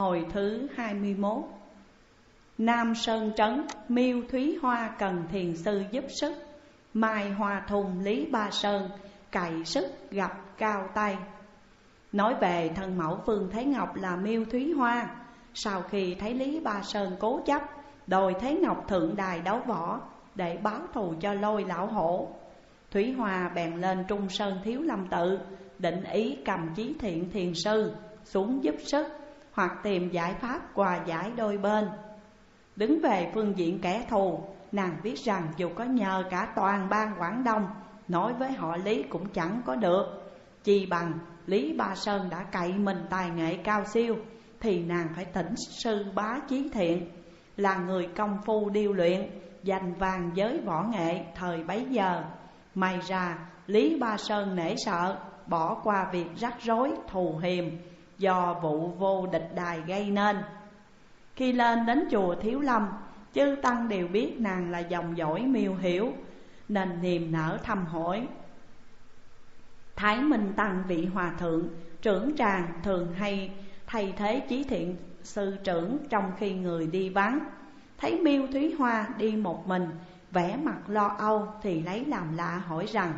Hồi thứ 21. Nam Sơn Trấn, Miêu Thúy Hoa cần thiền sư giúp sức. Mai Hoa Thùng Lý Ba Sơn, cày sức gặp cao tay. Nói về thân mẫu Phương Thế Ngọc là Miêu Thúy Hoa. Sau khi thấy Lý Ba Sơn cố chấp đòi Thế Ngọc thượng đài đấu võ để báo thù cho Lôi lão hổ, Thúy Hoa bèn lên Trung Sơn Thiếu Lâm tự, định ý cầm Chí Thiện thiền sư xuống giúp sức, hoặc tìm giải pháp hòa giải đôi bên. Đứng về phương diện kẻ thù, nàng biết rằng dù có nhờ cả toàn bang Quảng Đông nói với họ Lý cũng chẳng có được. Chi bằng Lý Ba Sơn đã cậy mình tài nghệ cao siêu, thì nàng phải thỉnh sư bá Chí Thiện, là người công phu điêu luyện, danh vang giới võ nghệ thời bấy giờ. May ra Lý Ba Sơn nể sợ, bỏ qua việc rắc rối thù hiềm do vụ vô địch đài gây nên. Khi lên đến chùa Thiếu Lâm, chư tăng đều biết nàng là dòng dõi Miêu Hiểu, nên niềm nở thăm hỏi. Thái Minh Tăng vị hòa thượng trưởng tràng thường hay thay thế Chí Thiện sư trưởng trong khi người đi vắng. Thấy Miêu Thúy Hoa đi một mình, vẻ mặt lo âu, thì lấy làm lạ hỏi rằng: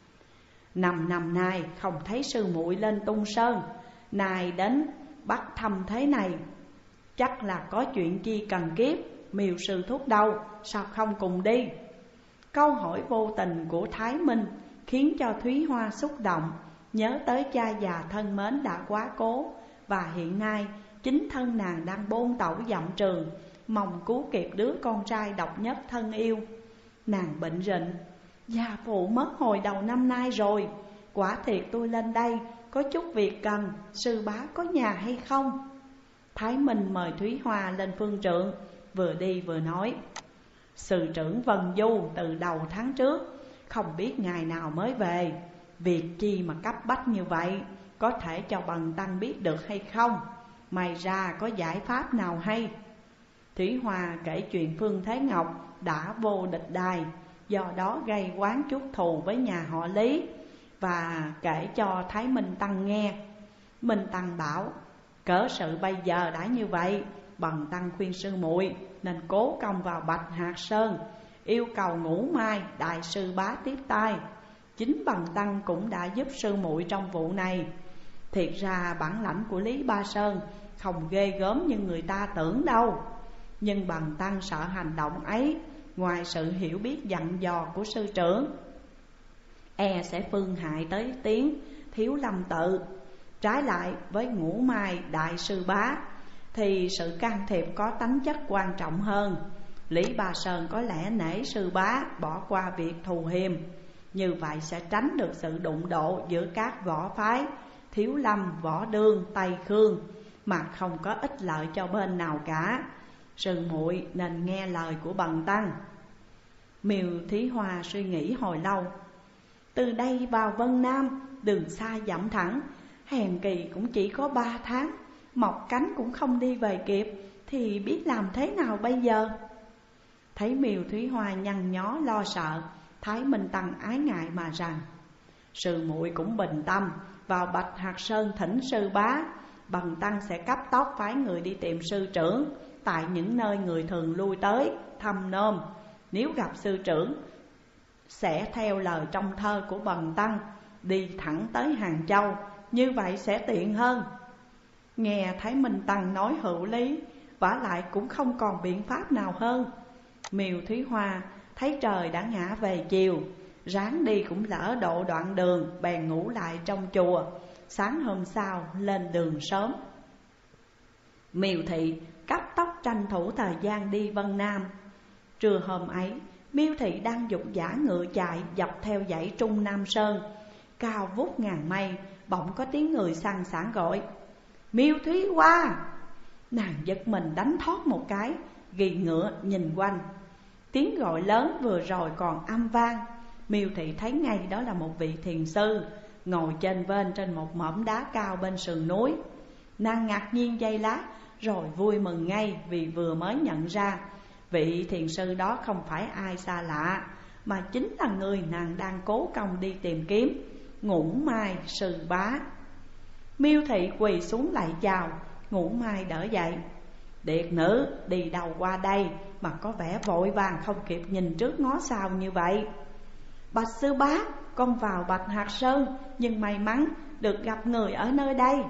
5 năm nay không thấy sư muội lên Tung Sơn, nay đến bắt thăm thế này, chắc là có chuyện chi cần kiếp. Miêu sư thúc đâu, sao không cùng đi? Câu hỏi vô tình của Thái Minh khiến cho Thúy Hoa xúc động, nhớ tới cha già thân mến đã quá cố, và hiện nay chính thân nàng đang bôn tẩu dặm trường, mong cứu kịp đứa con trai độc nhất thân yêu. Nàng bệnh rịnh: Gia phụ mất hồi đầu năm nay rồi, quả thiệt tôi lên đây có chút việc cần, sư bá có nhà hay không? Thái Minh mời Thúy Hoa lên phương trượng, vừa đi vừa nói: sư trưởng Vân Du từ đầu tháng trước, không biết ngày nào mới về. Việc chi mà cấp bách như vậy, có thể cho bần tăng biết được hay không? May ra có giải pháp nào hay? Thúy Hoa kể chuyện Phương Thế Ngọc đã vô địch đài, do đó gây oán chuốc thù với nhà họ Lý, và kể cho Thái Minh Tăng nghe. Minh Tăng bảo: cớ sự bây giờ đã như vậy, bần tăng khuyên sư muội nên cố công vào Bạch Hạc Sơn, yêu cầu Ngũ Mai đại sư bá tiếp tay. Chính bần tăng cũng đã giúp sư muội trong vụ này. Thiệt ra bản lãnh của Lý Ba Sơn không ghê gớm như người ta tưởng đâu, nhưng bần tăng sợ hành động ấy, ngoài sự hiểu biết dặn dò của sư trưởng, e sẽ phương hại tới tiếng Thiếu Lâm tự. Trái lại với Ngũ Mai đại sư bá thì sự can thiệp có tánh chất quan trọng hơn. Lý Ba Sơn có lẽ nể sư bá bỏ qua việc thù hiềm, như vậy sẽ tránh được sự đụng độ giữa các võ phái Thiếu Lâm, Võ Đương, Tây Khương, mà không có ích lợi cho bên nào cả. Sư muội nên nghe lời của bần tăng. Miêu Thúy Hoa suy nghĩ hồi lâu. Từ đây vào Vân Nam, đường xa dặm thẳng, hèn kỳ cũng chỉ có 3 tháng, mọc cánh cũng không đi về kịp, thì biết làm thế nào bây giờ? Thấy Miêu Thúy Hoa nhăn nhó lo sợ, Thái Minh Tăng ái ngại mà rằng: sư muội cũng bình tâm, vào Bạch Hạc Sơn thỉnh sư bá, bần tăng sẽ cấp tốc phái người đi tìm sư trưởng tại những nơi người thường lui tới thăm nom. Nếu gặp sư trưởng, sẽ theo lời trong thơ của bần tăng, đi thẳng tới Hàng Châu, như vậy sẽ tiện hơn. Nghe Thái Minh Tăng nói hữu lý, vả lại cũng không còn biện pháp nào hơn. Miêu Thúy Hoa thấy trời đã ngã về chiều, ráng đi cũng lỡ độ đoạn đường, bèn ngủ lại trong chùa. Sáng hôm sau lên đường sớm. Miêu Thị cấp tốc tranh thủ thời gian đi Vân Nam. Trưa hôm ấy, Miêu Thị đang dục dã ngựa chạy dọc theo dãy Trung Nam Sơn, cao vút ngàn mây. Bỗng có tiếng người sang sảng gọi: Miêu Thúy Hoa! Nàng giật mình đánh thoát một cái, ghi ngựa nhìn quanh. Tiếng gọi lớn vừa rồi còn âm vang. Miêu Thị thấy ngay đó là một vị thiền sư ngồi chênh vênh trên một mỏm đá cao bên sườn núi. Nàng ngạc nhiên giây lát, rồi vui mừng ngay, vì vừa mới nhận ra vị thiền sư đó không phải ai xa lạ, mà chính là người nàng đang cố công đi tìm kiếm, Ngũ Mai sư bá. Miêu Thị quỳ xuống lạy chào, Ngũ Mai đỡ dậy. Điệt nữ đi đầu qua đây mà có vẻ vội vàng không kịp nhìn trước ngó sau như vậy. Bạch sư bá, con vào Bạch Hạc Sơn nhưng may mắn được gặp người ở nơi đây.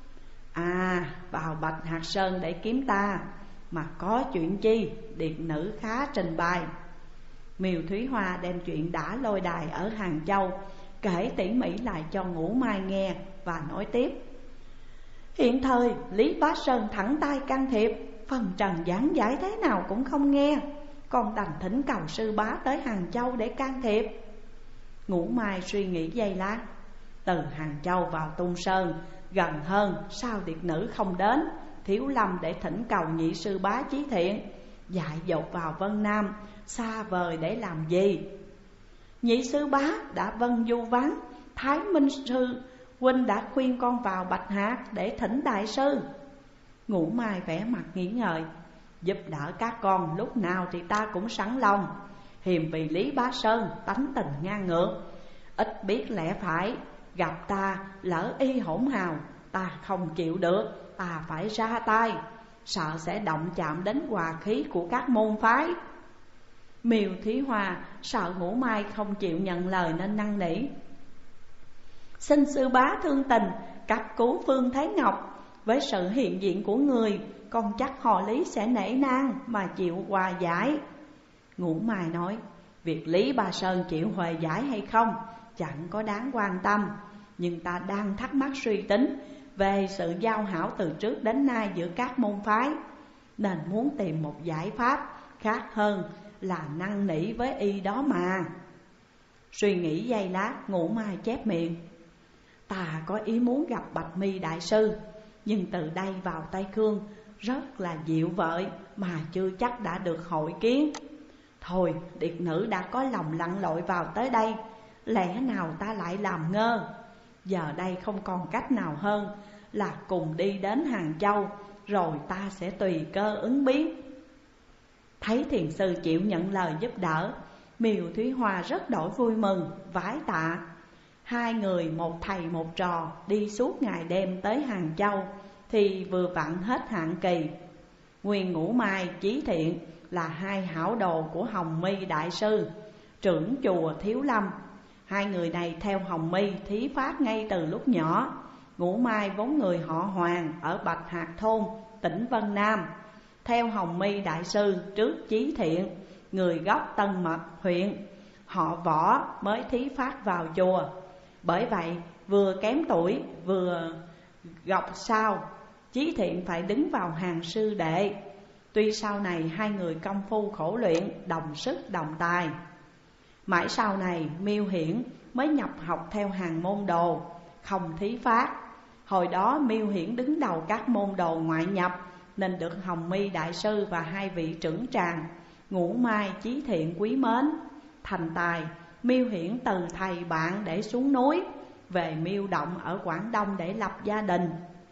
À, vào Bạch Hạc Sơn để kiếm ta, mà có chuyện chi? Điệt nữ khá trình bày. Miêu Thúy Hoa đem chuyện đã lôi đài ở Hàng Châu kể tỉ mỉ lại cho Ngũ Mai nghe và nói tiếp. Hiện thời Lý Bá Sơn thẳng tay can thiệp, phần trần giảng giải thế nào cũng không nghe, con đành thỉnh cầu sư bá tới Hàng Châu để can thiệp. Ngũ Mai suy nghĩ giây lát. Từ Hàng Châu vào Tung Sơn gần hơn, sao điệt nữ không đến Thiếu Lâm để thỉnh cầu nhị sư bá chí thiện, dại dột vào Vân Nam xa vời để làm gì? Nhị sư bá đã vân du vắng, Thái Minh sư huynh đã khuyên con vào Bạch Hạc để thỉnh đại sư. Ngũ Mai vẻ mặt nghĩ ngợi. Giúp đỡ các con lúc nào thì ta cũng sẵn lòng, hiềm vì Lý Bá Sơn tánh tình ngang ngược, ít biết lẽ phải, gặp ta lỡ y hỗn hào, ta không chịu được, ta phải ra tay, sợ sẽ động chạm đến hòa khí của các môn phái. Miêu Thúy Hoa sợ Ngũ Mai không chịu nhận lời nên năn nỉ. Xin sư bá thương tình cấp cứu Phương Thái Ngọc, với sự hiện diện của người, con chắc họ Lý sẽ nể nang mà chịu hòa giải. Ngũ Mai nói, việc Lý Bá Sơn chịu hòa giải hay không chẳng có đáng quan tâm, nhưng ta đang thắc mắc suy tính về sự giao hảo từ trước đến nay giữa các môn phái, nên muốn tìm một giải pháp khác hơn là năn nỉ với y đó mà. Suy nghĩ giây lát, Ngũ Mai chép miệng. Ta có ý muốn gặp Bạch Mi đại sư, nhưng từ đây vào Tây Cương rất là dịu vợi mà chưa chắc đã được hội kiến. Thôi, điệt nữ đã có lòng lặn lội vào tới đây, lẽ nào ta lại làm ngơ? Giờ đây không còn cách nào hơn là cùng đi đến Hàng Châu, rồi ta sẽ tùy cơ ứng biến. Thấy thiền sư chịu nhận lời giúp đỡ, Miêu Thúy Hoa rất đổi vui mừng, vái tạ. Hai người một thầy một trò đi suốt ngày đêm tới Hàng Châu thì vừa vặn hết hạn kỳ. Nguyên Ngũ Mai, Chí Thiện là hai hảo đồ của Hồng My đại sư, trưởng chùa Thiếu Lâm. Hai người này theo Hồng My thí pháp ngay từ lúc nhỏ. Ngũ Mai vốn người họ Hoàng ở Bạch Hạc Thôn, tỉnh Vân Nam, theo Hồng My đại sư trước Chí Thiện, người gốc Tân Mật huyện, họ Võ mới thí pháp vào chùa. Bởi vậy vừa kém tuổi vừa gọc sao, Chí Thiện phải đứng vào hàng sư đệ. Tuy sau này hai người công phu khổ luyện, đồng sức đồng tài. Mãi sau này Miêu Hiển mới nhập học theo hàng môn đồ, không thí pháp. Hồi đó Miêu Hiển đứng đầu các môn đồ ngoại nhập, nên được Hồng My đại sư và hai vị trưởng tràng Ngũ Mai, Chí Thiện quý mến. Thành tài, Miêu Hiển từ thầy bạn để xuống núi, về Miêu Động ở Quảng Đông để lập gia đình.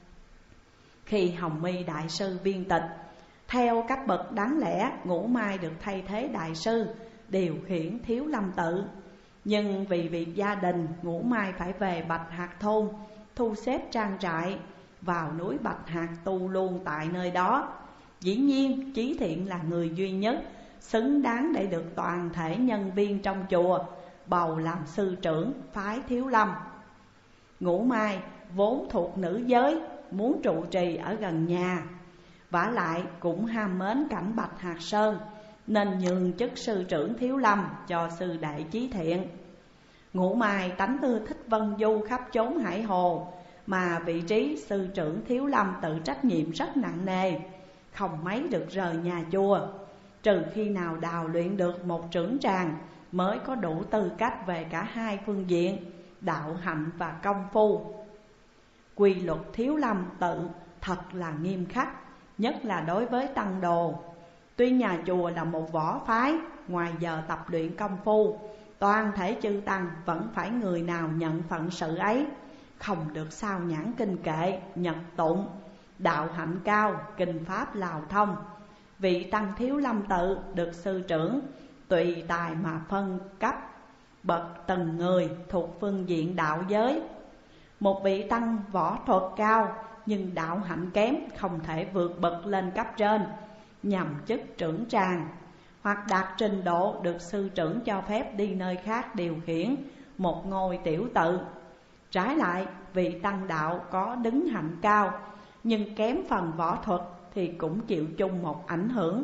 Khi Hồng My đại sư viên tịch, theo các bậc đáng lẽ Ngũ Mai được thay thế đại sư, điều khiển Thiếu Lâm tự. Nhưng vì việc gia đình, Ngũ Mai phải về Bạch Hạc Thôn, thu xếp trang trại, vào núi Bạch Hạc tu luôn tại nơi đó. Dĩ nhiên Chí Thiện là người duy nhất xứng đáng để được toàn thể nhân viên trong chùa bầu làm sư trưởng phái Thiếu Lâm. Ngũ Mai vốn thuộc nữ giới, muốn trụ trì ở gần nhà, vả lại cũng ham mến cảnh Bạch Hạc Sơn, nên nhường chức sư trưởng Thiếu Lâm cho sư đệ Chí Thiện. Ngũ Mai tánh ưa thích vân du khắp chốn hải hồ, mà vị trí sư trưởng Thiếu Lâm tự trách nhiệm rất nặng nề, không mấy được rời nhà chùa, trừ khi nào đào luyện được một trưởng tràng mới có đủ tư cách về cả hai phương diện, đạo hạnh và công phu. Quy luật Thiếu Lâm tự thật là nghiêm khắc, nhất là đối với tăng đồ. Tuy nhà chùa là một võ phái, ngoài giờ tập luyện công phu, toàn thể chư tăng vẫn phải người nào nhận phận sự ấy, không được sao nhãn kinh kệ, nhật tụng, đạo hạnh cao, kinh pháp lào thông. Vị tăng Thiếu Lâm tự được sư trưởng tùy tài mà phân cấp bậc từng người thuộc phương diện đạo giới. Một vị tăng võ thuật cao nhưng đạo hạnh kém không thể vượt bậc lên cấp trên nhằm chức trưởng tràng, hoặc đạt trình độ được sư trưởng cho phép đi nơi khác điều khiển một ngôi tiểu tự. Trái lại, vị tăng đạo có đứng hạnh cao nhưng kém phần võ thuật thì cũng chịu chung một ảnh hưởng.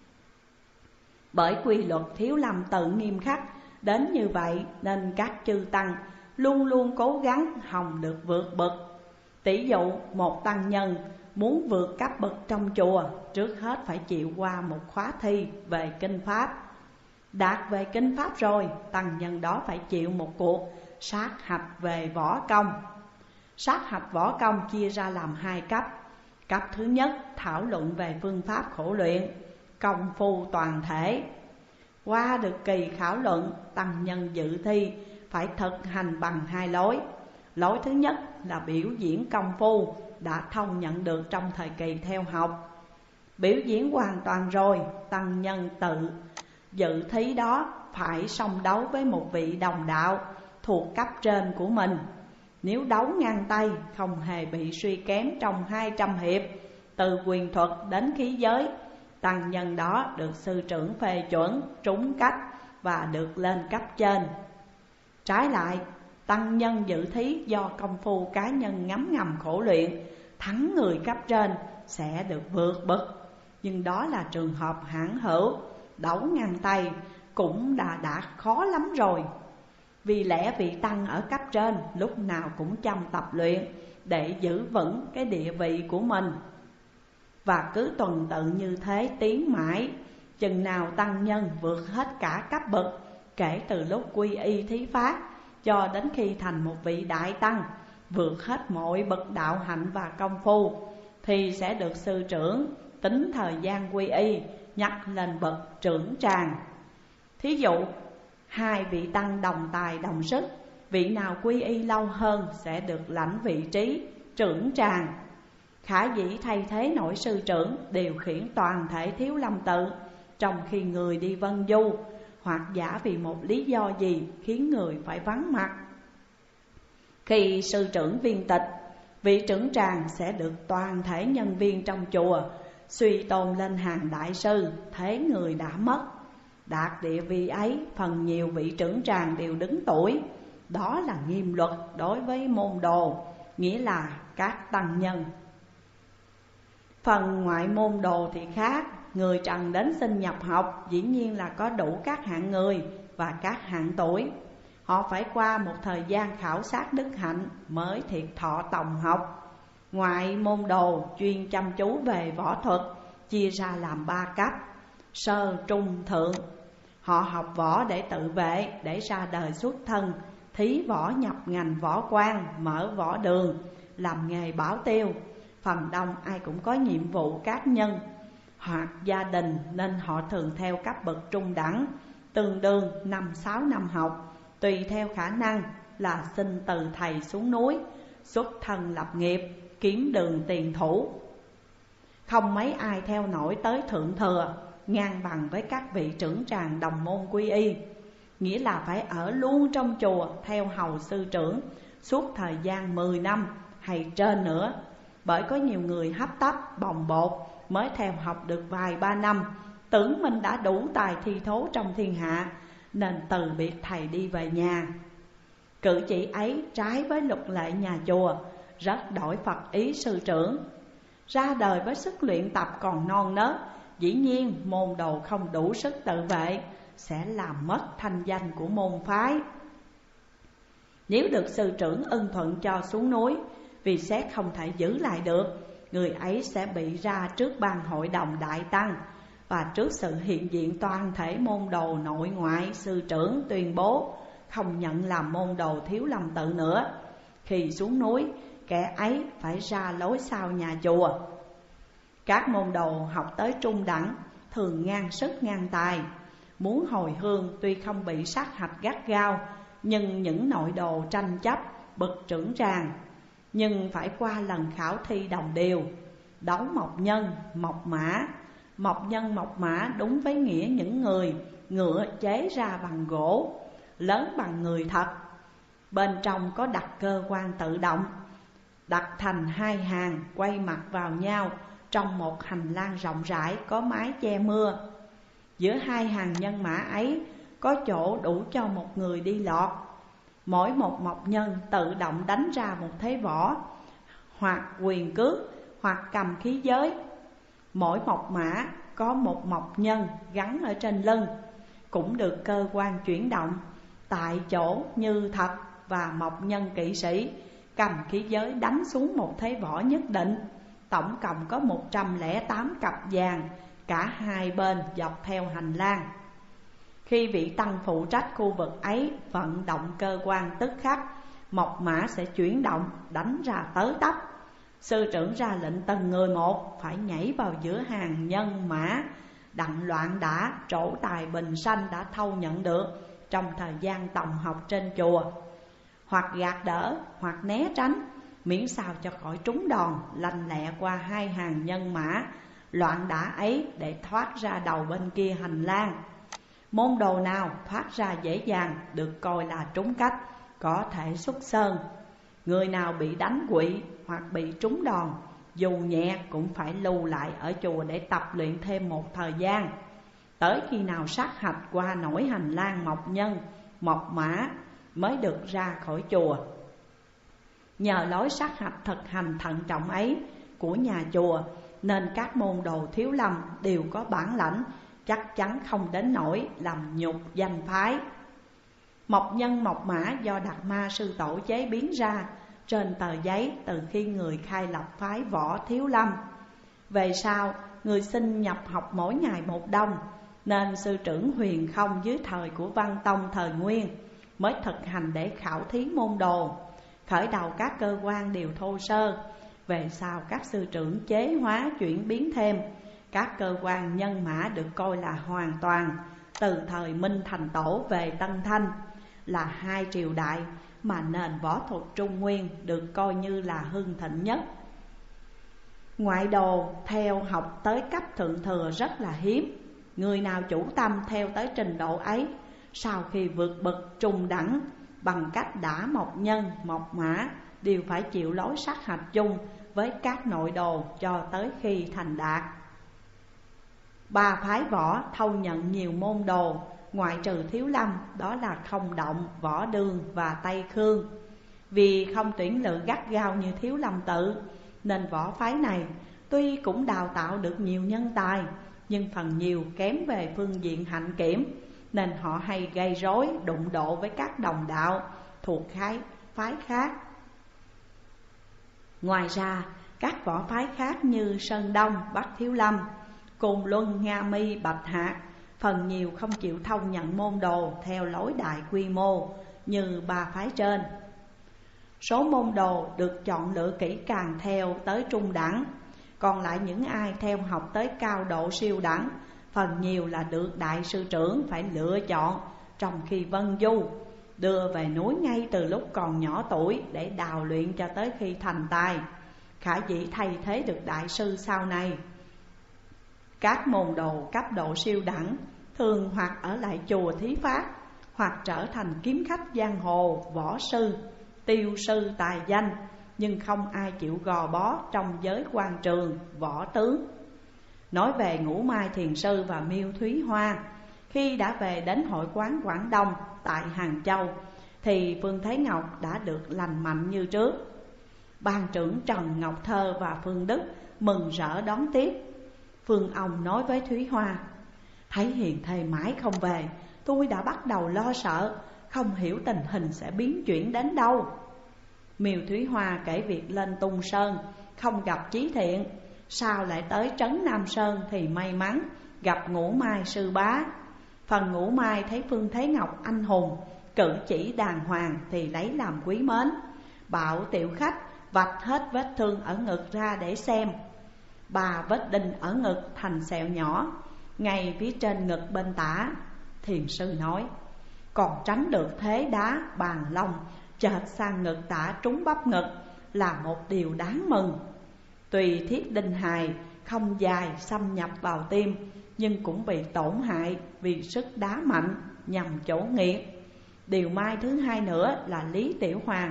Bởi quy luật Thiếu Lâm tự nghiêm khắc đến như vậy nên các chư tăng luôn luôn cố gắng hòng được vượt bậc. Tỷ dụ một tăng nhân muốn vượt cấp bậc trong chùa, trước hết phải chịu qua một khóa thi về kinh pháp. Đạt về kinh pháp rồi, tăng nhân đó phải chịu một cuộc sát hạch về võ công. Sát hạch võ công chia ra làm 2 cấp. Cấp thứ nhất thảo luận về phương pháp khổ luyện, công phu toàn thể. Qua được kỳ khảo luận, tăng nhân dự thi phải thực hành bằng 2 lối. Lối thứ nhất là biểu diễn công phu đã thông nhận được trong thời kỳ theo học. Biểu diễn hoàn toàn rồi, tăng nhân tự dự thí đó phải song đấu với một vị đồng đạo thuộc cấp trên của mình. Nếu đấu ngang tay không hề bị suy kém trong 200 hiệp, từ quyền thuật đến khí giới, tăng nhân đó được sư trưởng phê chuẩn, trúng cách và được lên cấp trên. Trái lại, tăng nhân dự thí do công phu cá nhân ngấm ngầm khổ luyện, thắng người cấp trên sẽ được vượt bậc. Nhưng đó là trường hợp hãn hữu, đấu ngang tay cũng đã khó lắm rồi. Vì lẽ vị tăng ở cấp trên lúc nào cũng chăm tập luyện để giữ vững cái địa vị của mình. Và cứ tuần tự như thế tiến mãi, chừng nào tăng nhân vượt hết cả cấp bậc, kể từ lúc quy y thí pháp cho đến khi thành một vị đại tăng, vượt hết mọi bậc đạo hạnh và công phu, thì sẽ được sư trưởng tính thời gian quy y nhắc lên bậc trưởng tràng. Thí dụ 2 vị tăng đồng tài đồng sức, vị nào quy y lâu hơn sẽ được lãnh vị trí trưởng tràng. Khả dĩ thay thế nổi sư trưởng điều khiển toàn thể Thiếu Lâm tự, trong khi người đi vân du, hoặc giả vì một lý do gì khiến người phải vắng mặt. Khi sư trưởng viên tịch, vị trưởng tràng sẽ được toàn thể nhân viên trong chùa suy tôn lên hàng đại sư, thế người đã mất. Đạt địa vị ấy, phần nhiều vị trưởng tràng đều đứng tuổi. Đó là nghiêm luật đối với môn đồ, nghĩa là các tăng nhân. Phần ngoại môn đồ thì khác. Người trần đến xin nhập học dĩ nhiên là có đủ các hạng người và các hạng tuổi. Họ phải qua một thời gian khảo sát đức hạnh mới thiệt thọ tòng học. Ngoại môn đồ chuyên chăm chú về võ thuật chia ra làm 3 cấp: sơ, trung, thượng. Họ học võ để tự vệ, để ra đời xuất thân, thí võ nhập ngành võ quan, mở võ đường, làm nghề bảo tiêu. Phần đông ai cũng có nhiệm vụ cá nhân hoặc gia đình nên họ thường theo cấp bậc trung đẳng, tương đương 5-6 năm học, tùy theo khả năng là xin từ thầy xuống núi, xuất thân lập nghiệp, kiếm đường tiền thủ. Không mấy ai theo nổi tới thượng thừa, ngang bằng với các vị trưởng tràng đồng môn quy y, nghĩa là phải ở luôn trong chùa theo hầu sư trưởng suốt thời gian 10 năm hay trên nữa. Bởi có nhiều người hấp tấp, bồng bột mới theo học được vài 3 năm, tưởng mình đã đủ tài thi thố trong thiên hạ, nên từ biệt thầy đi về nhà. Cử chỉ ấy trái với luật lệ nhà chùa, rất đổi Phật ý sư trưởng. Ra đời với sức luyện tập còn non nớt, dĩ nhiên môn đồ không đủ sức tự vệ, sẽ làm mất thanh danh của môn phái. Nếu được sư trưởng ưng thuận cho xuống núi, vì sẽ không thể giữ lại được, người ấy sẽ bị ra trước ban hội đồng đại tăng, và trước sự hiện diện toàn thể môn đồ nội ngoại, sư trưởng tuyên bố không nhận làm môn đồ Thiếu Lâm tự nữa. Khi xuống núi, kẻ ấy phải ra lối sau nhà chùa. Các môn đồ học tới trung đẳng thường ngang sức ngang tài, muốn hồi hương tuy không bị sát hạch gắt gao, nhưng những nội đồ tranh chấp bậc trưởng tràng, nhưng phải qua lần khảo thi đồng đều, đấu mộc nhân, mộc mã. Mộc nhân mộc mã đúng với nghĩa những người ngựa chế ra bằng gỗ, lớn bằng người thật, bên trong có đặt cơ quan tự động. đặt thành hai hàng quay mặt vào nhau trong một hành lang rộng rãi có mái che mưa. Giữa hai hàng nhân mã ấy có chỗ đủ cho một người đi lọt. Mỗi một mộc nhân tự động đánh ra một thế võ, hoặc quyền cước, hoặc cầm khí giới. Mỗi mộc mã có một mộc nhân gắn ở trên lưng, cũng được cơ quan chuyển động tại chỗ như thật. Và mộc nhân kỵ sĩ cầm khí giới đánh xuống một thế võ nhất định. Tổng cộng có 108 cặp vàng cả hai bên dọc theo hành lang. Khi vị tăng phụ trách khu vực ấy vận động cơ quan tức khắc, mộc mã sẽ chuyển động đánh ra tới tấp. Sư trưởng ra lệnh từng người một phải nhảy vào giữa hàng nhân mã, đặng loạn đả trổ tài bình sanh đã thâu nhận được trong thời gian tòng học trên chùa, hoặc gạt đỡ hoặc né tránh, miễn sao cho khỏi trúng đòn, lanh lẹ qua hai hàng nhân mã loạn đả ấy để thoát ra đầu bên kia hành lang. Môn đồ nào thoát ra dễ dàng được coi là trúng cách, có thể xuất sơn. Người nào bị đánh quỵ hoặc bị trúng đòn, dù nhẹ cũng phải lưu lại ở chùa để tập luyện thêm một thời gian, tới khi nào sát hạch qua nổi hành lang mộc nhân, mộc mã mới được ra khỏi chùa. Nhờ lối sát hạch thực hành thận trọng ấy của nhà chùa, nên các môn đồ thiếu lâm đều có bản lãnh, chắc chắn không đến nỗi làm nhục danh phái. Mộc nhân mộc mã do Đạt Ma sư tổ chế biến ra trên tờ giấy từ khi người khai lập phái Võ Thiếu Lâm. Về sau, người xin nhập học mỗi ngày một đông, nên sư trưởng Huyền Không dưới thời của Văn Tông thời Nguyên mới thực hành để khảo thí môn đồ. Khởi đầu các cơ quan đều thô sơ, về sau các sư trưởng chế hóa chuyển biến thêm. Các cơ quan nhân mã được coi là hoàn toàn. Từ thời Minh Thành Tổ về Tân Thanh là hai triều đại mà nền võ thuật Trung Nguyên được coi như là hưng thịnh nhất. Ngoại đồ theo học tới cấp thượng thừa rất là hiếm. Người nào chủ tâm theo tới trình độ ấy, sau khi vượt bậc trung đẳng bằng cách đả mộc nhân, mộc mã, đều phải chịu lối sát hạch chung với các nội đồ cho tới khi thành đạt. Ba phái võ thâu nhận nhiều môn đồ, ngoại trừ Thiếu Lâm, đó là Không Động, Võ Đương và Tây Khương. Vì không tuyển lựa gắt gao như Thiếu Lâm tự, nên võ phái này tuy cũng đào tạo được nhiều nhân tài, nhưng phần nhiều kém về phương diện hạnh kiểm, nên họ hay gây rối đụng độ với các đồng đạo thuộc phái khác. Ngoài ra, các võ phái khác như Sơn Đông, Bắc Thiếu Lâm, Côn Luân, Nga Mi, Bạch Hạc phần nhiều không chịu thâu nhận môn đồ theo lối đại quy mô như ba phái trên. Số môn đồ được chọn lựa kỹ càng theo tới trung đẳng, còn lại những ai theo học tới cao độ siêu đẳng phần nhiều là được đại sư trưởng phải lựa chọn trong khi vân du, đưa về núi ngay từ lúc còn nhỏ tuổi để đào luyện cho tới khi thành tài, khả dĩ thay thế được đại sư sau này. Các môn đồ cấp độ siêu đẳng thường hoặc ở lại chùa thí pháp, hoặc trở thành kiếm khách giang hồ, võ sư, tiêu sư tài danh, nhưng không ai chịu gò bó trong giới quan trường, võ tướng. Nói về Ngũ Mai Thiền Sư và Miêu Thúy Hoa, khi đã về đến hội quán Quảng Đông tại Hàng Châu, thì Phương Thế Ngọc đã được lành mạnh như trước. Ban trưởng Trần Ngọc Thơ và Phương Đức mừng rỡ đón tiếp. Phương ông nói với Thúy Hoa: thấy hiền thê mãi không về, tôi đã bắt đầu lo sợ, không hiểu tình hình sẽ biến chuyển đến đâu. Miêu Thúy Hoa kể việc lên Tung Sơn không gặp Chí Thiện, sao lại tới trấn Nam Sơn thì may mắn gặp Ngũ Mai sư bá. Phần Ngũ Mai thấy Phương Thế Ngọc anh hùng, cử chỉ đàng hoàng thì lấy làm quý mến, bảo tiểu khách vạch hết vết thương ở ngực ra để xem. 3 vết đinh ở ngực thành sẹo nhỏ, ngay phía trên ngực bên tả. Thiền sư nói: còn tránh được thế đá bàn long chợt sang ngực tả trúng bắp ngực là một điều đáng mừng. Tùy thiết đinh hài không dài xâm nhập vào tim, nhưng cũng bị tổn hại vì sức đá mạnh nhằm chỗ nghiệt. Điều may thứ hai nữa là Lý Tiểu Hoàng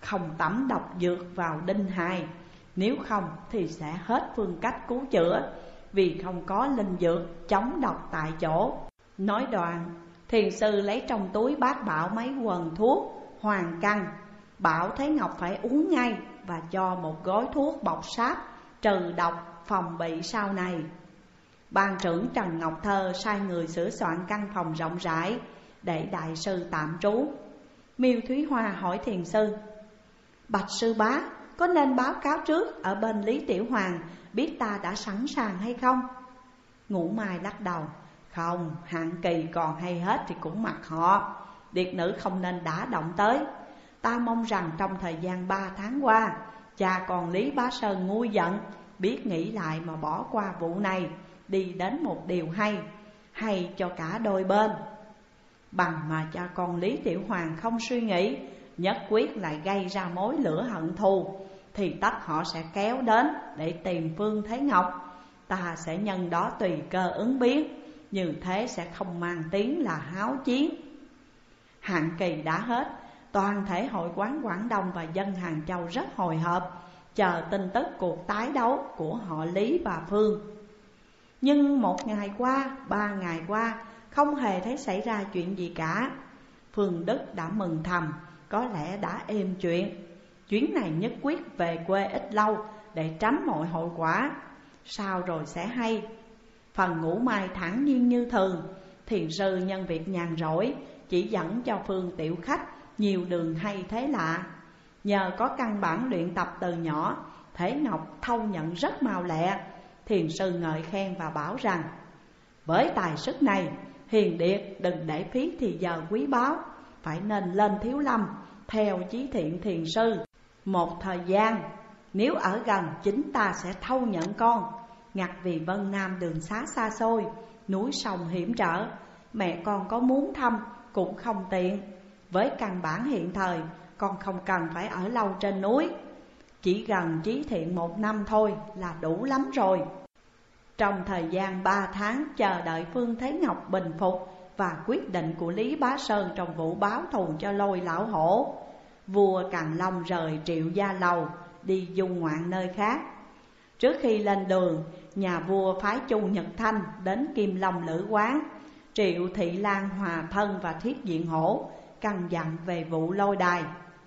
không tẩm độc dược vào đinh hài, nếu không thì sẽ hết phương cách cứu chữa, vì không có linh dược chống độc tại chỗ. Nói đoạn, thiền sư lấy trong túi bát Bảo mấy quần thuốc hoàng căn, bảo Thế Ngọc phải uống ngay và cho một gói thuốc bọc sáp trừ độc phòng bị sau này. Ban trưởng Trần Ngọc Thơ sai người sửa soạn căn phòng rộng rãi để đại sư tạm trú. Miêu Thúy Hoa hỏi thiền sư: bạch sư bá, có nên báo cáo trước ở bên Lý Tiểu Hoàng biết ta đã sẵn sàng hay không? Ngũ Mai lắc đầu: không, Hạng Kỳ còn hay hết thì cũng mặc họ, điệt nữ không nên đả động tới. Ta mong rằng trong thời gian 3 tháng qua, cha con Lý Bá Sơn nguôi giận, biết nghĩ lại mà bỏ qua vụ này, đi đến một điều hay cho cả đôi bên. Bằng mà cha con Lý Tiểu Hoàng không suy nghĩ, nhất quyết lại gây ra mối lửa hận thù, thì tất họ sẽ kéo đến để tìm Phương Thế Ngọc. Ta sẽ nhân đó tùy cơ ứng biến, như thế sẽ không mang tiếng là háo chiến. Hạng Kỳ đã hết, toàn thể hội quán Quảng Đông và dân Hàng Châu rất hồi hộp, chờ tin tức cuộc tái đấu của họ Lý và Phương. Nhưng 1 ngày qua, 3 ngày qua, không hề thấy xảy ra chuyện gì cả. Phương Đức đã mừng thầm, có lẽ đã êm chuyện. Chuyến này nhất quyết về quê ít lâu để tránh mọi hậu quả, sau rồi sẽ hay. Phần Ngũ Mai thản nhiên như thường. Thiền sư nhân việc nhàn rỗi chỉ dẫn cho Phương tiểu khách nhiều đường hay thế lạ. Nhờ có căn bản luyện tập từ nhỏ, Thế Ngọc thâu nhận rất mau lẹ. Thiền sư ngợi khen và bảo rằng: với tài sức này, hiền điệt đừng để phí thì giờ quý báu, phải nên lên Thiếu Lâm theo chí thiện thiền sư. Một thời gian, nếu ở gần chính ta sẽ thâu nhận con. Ngặt vì Vân Nam đường xá xa xôi, núi sông hiểm trở, mẹ con có muốn thăm cũng không tiện. Với căn bản hiện thời, con không cần phải ở lâu trên núi, chỉ gần chí thiện 1 năm thôi là đủ lắm rồi. Trong thời gian 3 tháng chờ đợi Phương Thế Ngọc bình phục và quyết định của Lý Bá Sơn trong vụ báo thù cho Lôi Lão Hổ, vua Càn Long rời Triệu Gia Lầu đi du ngoạn nơi khác. Trước khi lên đường, nhà vua phái Chu Nhật Thanh đến Kim Long Lữ Quán, Triệu Thị Lan hòa thân và Thiết Diện Hổ căn dặn về vụ Lôi Đài.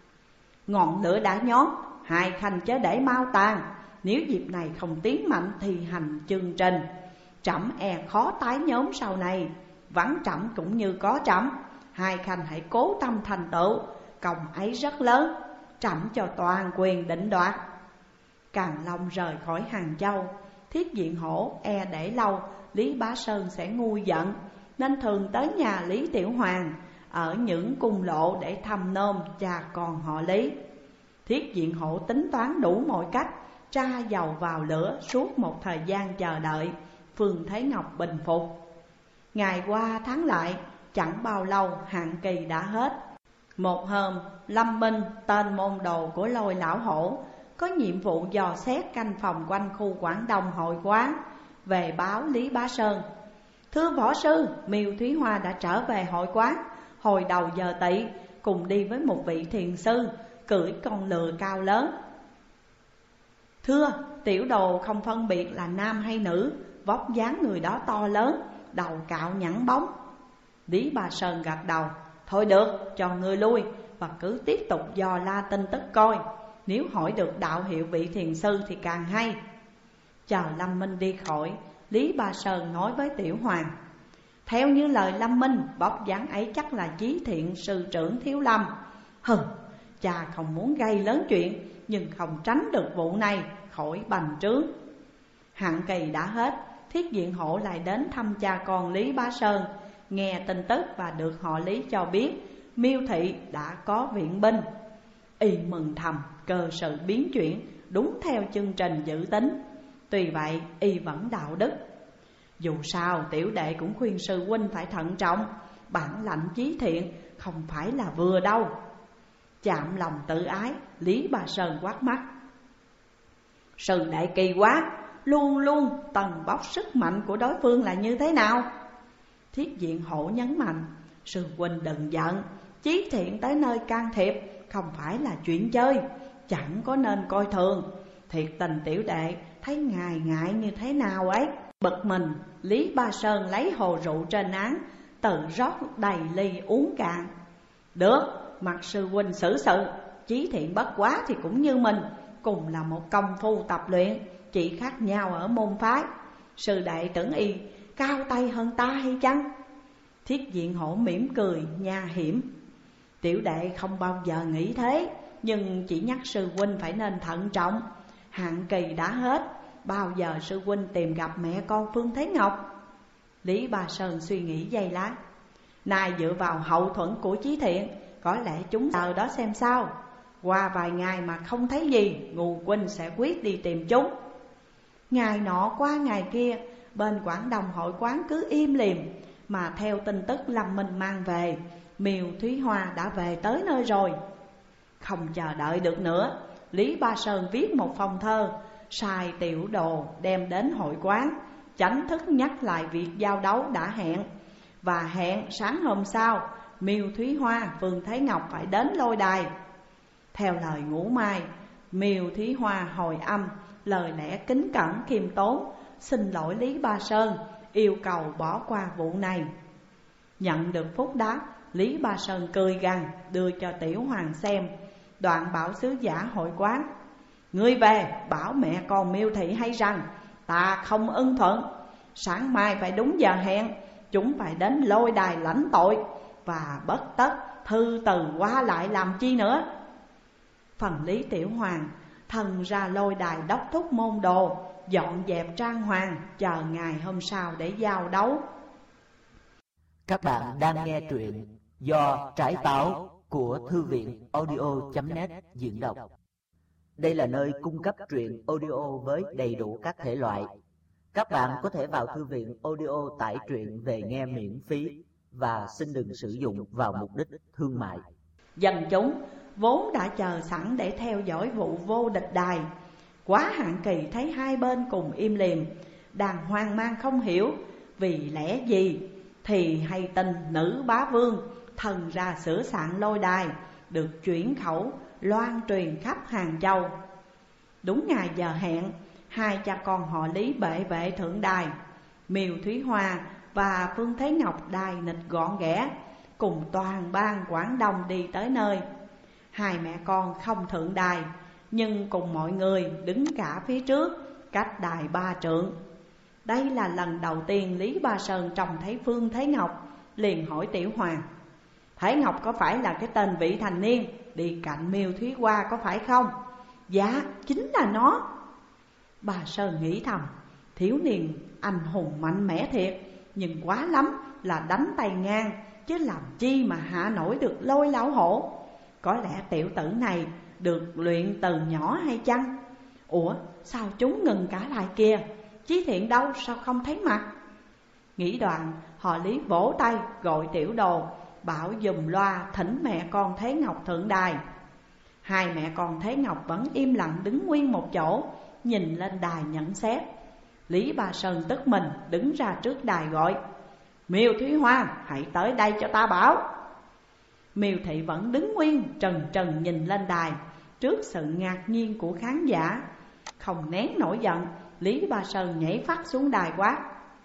Ngọn lửa đã nhót, hai khanh chớ để mau tàn. Nếu dịp này không tiến mạnh thì hành chương trình, trẫm e khó tái nhóm sau này. Vắng trẫm cũng như có trẫm, hai khanh hãy cố tâm thành tựu, công ấy rất lớn, trẫm cho toàn quyền định đoạt. Càn Long rời khỏi Hàng Châu, Thiết Diện Hổ e để lâu Lý Bá Sơn sẽ nguôi giận, nên thường tới nhà Lý Tiểu Hoàng ở những cung lộ để thăm nom cha con họ Lý. Thiết Diện Hổ tính toán đủ mọi cách, tra dầu vào lửa suốt một thời gian chờ đợi Phương Thế Ngọc bình phục. Ngày qua tháng lại, chẳng bao lâu hạn kỳ đã hết. Một hôm, Lâm Minh, tên môn đồ của Lôi Lão Hổ, có nhiệm vụ dò xét canh phòng quanh khu Quảng Đông hội quán, về báo Lý Bá Sơn: thưa võ sư, Miêu Thúy Hoa đã trở về hội quán hồi đầu giờ Tỵ, cùng đi với một vị thiền sư cưỡi con lừa cao lớn. Thưa, tiểu đồ không phân biệt là nam hay nữ, vóc dáng người đó to lớn, đầu cạo nhẵn bóng. Lý Bá Sơn gật đầu: thôi được, cho ngươi lui và cứ tiếp tục dò la tin tức coi. Nếu hỏi được đạo hiệu vị thiền sư thì càng hay. Chờ Lâm Minh đi khỏi, Lý Bá Sơn nói với Tiểu Hoàng: theo như lời Lâm Minh, vóc dáng ấy chắc là chí thiện sư trưởng Thiếu Lâm. Hừ, cha không muốn gây lớn chuyện, nhưng không tránh được vụ này khỏi bành trướng. Hạn kỳ đã hết, Thiết Diện Hổ lại đến thăm cha con Lý Bá Sơn, nghe tin tức và được họ Lý cho biết Miêu Thị đã có viện binh. Y mừng thầm, cơ sự biến chuyển đúng theo chương trình dự tính. Tuy vậy y vẫn đạo đức. Dù sao tiểu đệ cũng khuyên sư huynh phải thận trọng, bản lãnh chí thiện không phải là vừa đâu. Chạm lòng tự ái, Lý Bá Sơn quát mắt: sư đệ kỳ quá, luôn luôn tầng bóc sức mạnh của đối phương là như thế nào? Thiết Diện Hổ nhấn mạnh: sư huynh đừng giận, chí thiện tới nơi can thiệp không phải là chuyện chơi, chẳng có nên coi thường. Thiệt tình tiểu đệ thấy ngài ngại như thế nào ấy. Bực mình, Lý Ba Sơn lấy hồ rượu trên án, tự rót đầy ly uống cạn. Được, mặc sư huynh xử sự, Chí Thiện bất quá thì cũng như mình, cùng là một công phu tập luyện, chỉ khác nhau ở môn phái. Sư đệ tưởng y cao tay hơn ta hay chăng? Thiết Diện Hổ mỉm cười nha hiểm. Tiểu đệ không bao giờ nghĩ thế, nhưng chỉ nhắc sư huynh phải nên thận trọng. Hạn kỳ đã hết, bao giờ sư huynh tìm gặp mẹ con Phương Thế Ngọc? Lý Ba Sơn suy nghĩ giây lát. Nay dựa vào hậu thuẫn của Chí Thiện, có lẽ chúng chờ đó xem sao. Qua vài ngày mà không thấy gì, Ngù huynh sẽ quyết đi tìm chúng. Ngày nọ qua ngày kia, bên Quảng Đông hội quán cứ im lìm. Mà theo tin tức Lâm Minh mang về, Miêu Thúy Hoa đã về tới nơi rồi. Không chờ đợi được nữa, Lý Ba Sơn viết một phong thơ, sai tiểu đồ đem đến hội quán, chánh thức nhắc lại việc giao đấu đã hẹn. Và hẹn sáng hôm sau, Miêu Thúy Hoa, Phương Thế Ngọc phải đến lôi đài. Theo lời Ngũ Mai, Miêu Thúy Hoa hồi âm, lời lẽ kính cẩn khiêm tốn, xin lỗi Lý Ba Sơn, yêu cầu bỏ qua vụ này. Nhận được phúc đáp, Lý Ba Sơn cười gằn đưa cho Tiểu Hoàng xem đoạn bảo sứ giả hội quán. Ngươi về bảo mẹ con Miêu Thị hay rằng ta không ưng thuận, sáng mai phải đúng giờ hẹn, chúng phải đến lôi đài lãnh tội, và bất tất thư từ qua lại làm chi nữa. Phần Lý Tiểu Hoàng thần ra lôi đài đốc thúc môn đồ, dọn dẹp trang hoàng, chờ ngày hôm sau để giao đấu. Các bạn đang nghe truyện do Trái Táo của Thư viện audio.net diễn đọc. Đây là nơi cung cấp truyện audio với đầy đủ các thể loại. Các bạn có thể vào thư viện audio tải truyện về nghe miễn phí và xin đừng sử dụng vào mục đích thương mại. Dân chúng vốn đã chờ sẵn để theo dõi vụ vô địch đài. Quá hạn kỳ thấy hai bên cùng im lìm, đang hoang mang không hiểu vì lẽ gì, thì hay tin nữ bá vương thần ra sửa soạn lôi đài, được chuyển khẩu loan truyền khắp Hàng Châu. Đúng ngày giờ hẹn, hai cha con họ Lý bệ vệ thượng đài, Miêu Thúy Hoa và Phương Thế Ngọc đài nịch gọn ghẽ, cùng toàn ban Quảng Đông đi tới nơi. Hai mẹ con không thượng đài, nhưng cùng mọi người đứng cả phía trước, cách đài 3 trượng. Đây là lần đầu tiên Lý Ba Sơn trông thấy Phương Thế Ngọc, liền hỏi Tiểu Hoàng: Thế Ngọc có phải là cái tên vị thành niên đi cạnh Miêu Thúy Hoa có phải không? Dạ, chính là nó. Bà Sơn nghĩ thầm, thiếu niên anh hùng mạnh mẽ thiệt, nhưng quá lắm là đánh tay ngang, chứ làm chi mà hạ nổi được Lôi lão hổ. Có lẽ tiểu tử này được luyện từ nhỏ hay chăng? Ủa, sao chúng ngừng cả lại kia? Chí Thiện đâu, sao không thấy mặt? Nghĩ đoạn, họ Lý vỗ tay gọi tiểu đồ, bảo dùm loa thỉnh mẹ con Thế Ngọc thượng đài. Hai mẹ con Thế Ngọc vẫn im lặng đứng nguyên một chỗ, nhìn lên đài nhận xét. Lý Ba Sơn tức mình đứng ra trước đài gọi: Miêu Thúy Hoa, hãy tới đây cho ta bảo. Miêu Thị vẫn đứng nguyên trần trần nhìn lên đài, trước sự ngạc nhiên của khán giả. Không nén nổi giận, Lý Ba Sơn nhảy phát xuống đài quát: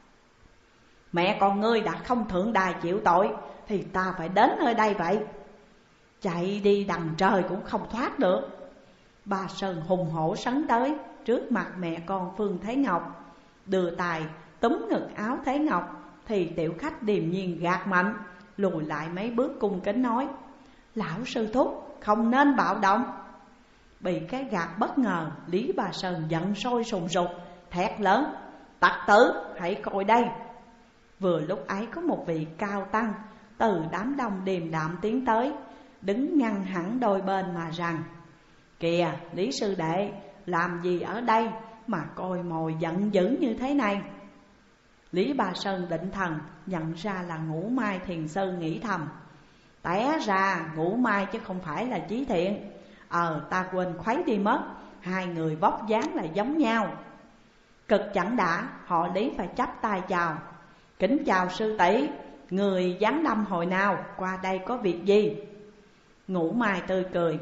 Mẹ con ngươi đã không thượng đài chịu tội, thì ta phải đến nơi đây vậy. Chạy đi đằng trời cũng không thoát được. Ba Sơn hùng hổ sấn tới trước mặt mẹ con Phương Thế Ngọc, đưa tài túm ngực áo Thế Ngọc, thì tiểu khách điềm nhiên gạt mạnh, lùi lại mấy bước cung kính nói: Lão sư thúc không nên bạo động. Bị cái gạt bất ngờ, Lý Ba Sơn giận sôi sùng sục, thét lớn: Tặc tử, hãy coi đây. Vừa lúc ấy có một vị cao tăng từ đám đông điềm đạm tiến tới, đứng ngăn hẳn đôi bên mà rằng: Kìa Lý sư đệ, làm gì ở đây mà coi mồi giận dữ như thế này? Lý Ba Sơn định thần nhận ra là Ngũ Mai thiền sư, nghĩ thầm: Té ra Ngũ Mai chứ không phải là Chí Thiện. Ta quên khuấy đi mất, hai người vóc dáng là giống nhau. Cực chẳng đã, họ Lý phải chắp tay chào: Kính chào sư tỷ, người giáng lâm hồi nào, qua đây có việc gì? Ngũ Mai tươi cười: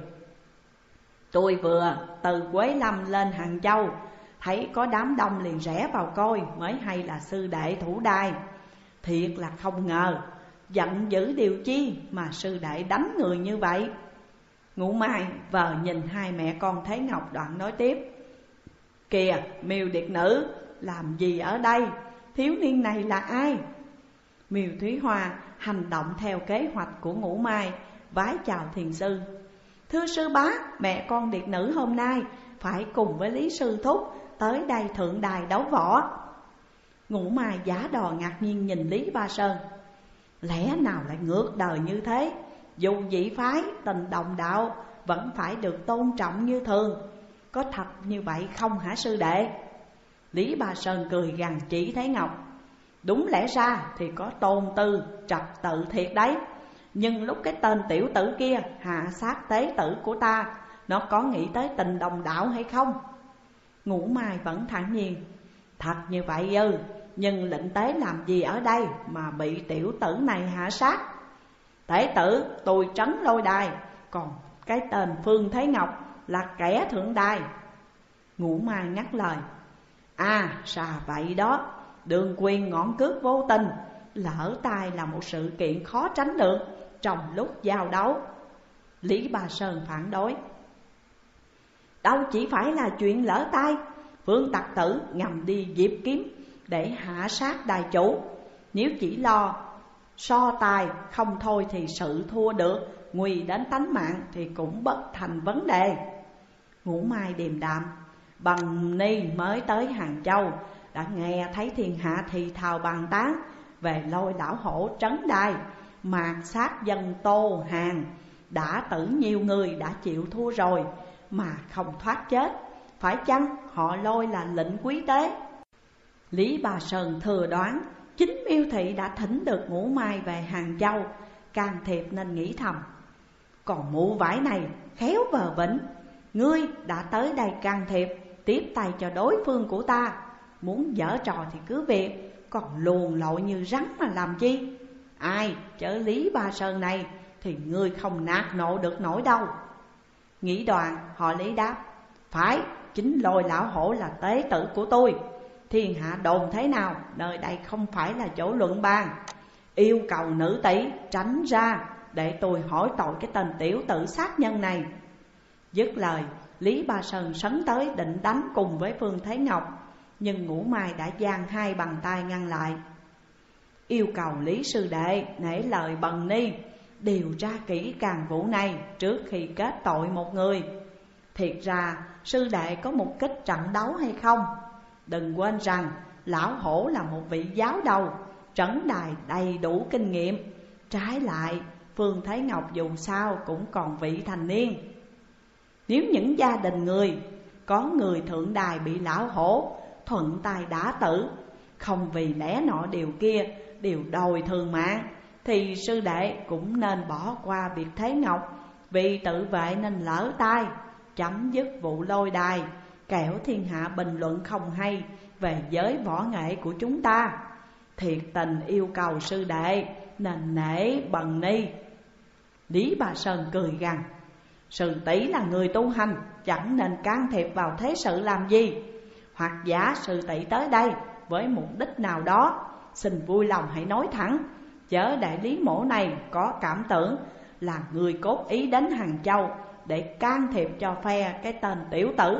tôi vừa từ Quế Lâm lên Hàng Châu, thấy có đám đông liền rẽ vào coi, mới hay là sư đệ thủ đài. Thiệt là không ngờ, giận dữ điều chi mà sư đệ đánh người như vậy. Ngũ Mai vờ nhìn hai mẹ con Thế Ngọc, đoạn nói tiếp: kìa Miêu Điệt Nữ, làm gì ở đây? Thiếu niên này là ai? Miêu Thúy Hoa hành động theo kế hoạch của Ngũ Mai, vái chào thiền sư: thưa sư bá, mẹ con Điệt Nữ hôm nay phải cùng với Lý sư thúc tới đây thượng đài đấu võ. Ngũ Mai giả đò ngạc nhiên nhìn Lý Ba Sơn: lẽ nào lại ngược đời như thế? Dù dị phái tình đồng đạo vẫn phải được tôn trọng như thường, có thật như vậy không hả sư đệ? Lý Ba Sơn cười gằn chỉ Thế Ngọc: đúng lẽ ra thì có tôn tư trật tự thiệt đấy, nhưng lúc cái tên tiểu tử kia hạ sát tế tử của ta, nó có nghĩ tới tình đồng đạo hay không? Ngũ Mai vẫn thản nhiên: thật như vậy ư? Nhưng lệnh tế làm gì ở đây mà bị tiểu tử này hạ sát? Tế tử tôi trấn lôi đài, còn cái tên Phương Thế Ngọc là kẻ thượng đài. Ngũ Mai ngắt lời: à xà vậy đó, đường quyền ngọn cước vô tình, lỡ tay là một sự kiện khó tránh được trong lúc giao đấu. Lý Ba Sơn phản đối: đâu chỉ phải là chuyện lỡ tay, Phương tặc tử ngầm đi diệp kiếm để hạ sát đài chủ. Nếu chỉ lo so tài không thôi thì sự thua được nguy đến tánh mạng thì cũng bất thành vấn đề. Ngũ Mai điềm đạm: Bằng Ni mới tới Hàng Châu, đã nghe thấy thiên hạ thì thào bàn tán về Lôi lão hổ trấn đài, mạt sát dân Tô Hàng, đã tử nhiều người đã chịu thua rồi mà không thoát chết. Phải chăng họ Lôi là lệnh quý tế? Lý Bà Sơn thừa đoán chính Miêu Thị đã thỉnh được Ngũ Mai về Hàng Châu can thiệp, nên nghĩ thầm: còn mụ vải này khéo vờ vĩnh, ngươi đã tới đây can thiệp, tiếp tay cho đối phương của ta, muốn giở trò thì cứ việc, còn luồn lội như rắn mà làm chi? Ai chớ Lý Ba Sơn này thì ngươi không nạt nộ được nổi đâu. Nghĩ đoạn họ Lý đáp: phải, chính Lôi lão hổ là tế tử của tôi. Thiên hạ đồn thế nào, nơi đây không phải là chỗ luận bàn. Yêu cầu nữ tỷ tránh ra để tôi hỏi tội cái tên tiểu tử sát nhân này. Dứt lời, Lý Ba Sơn sấn tới định đánh cùng với Phương Thế Ngọc, nhưng Ngũ Mai đã giang hai bàn tay ngăn lại. Yêu cầu Lý sư đệ nể lời Bần Ni điều tra kỹ càng vụ này trước khi kết tội một người. Thiệt ra sư đệ có mục kích trận đấu hay không? Đừng quên rằng lão hổ là một vị giáo đầu, trấn đài đầy đủ kinh nghiệm. Trái lại, Phương Thế Ngọc dù sao cũng còn vị thành niên. Nếu những gia đình người có người thượng đài bị lão hổ thuận tay đả tử, không vì lẽ nọ điều kia đều đòi thường mạng, thì sư đệ cũng nên bỏ qua việc Thế Ngọc vì tự vệ nên lỡ tay, chấm dứt vụ Lôi đài, kẻo thiên hạ bình luận không hay về giới võ nghệ của chúng ta. Thiệt tình yêu cầu sư đệ nên nể Bần Ni. Lý Bà Sơn cười gằn: sư tỷ là người tu hành, chẳng nên can thiệp vào thế sự làm gì. Hoặc giả sư tỷ tới đây với mục đích nào đó, xin vui lòng hãy nói thẳng, chớ để Lý mổ này có cảm tưởng là người cốt ý đến Hàng Châu để can thiệp cho phe cái tên tiểu tử.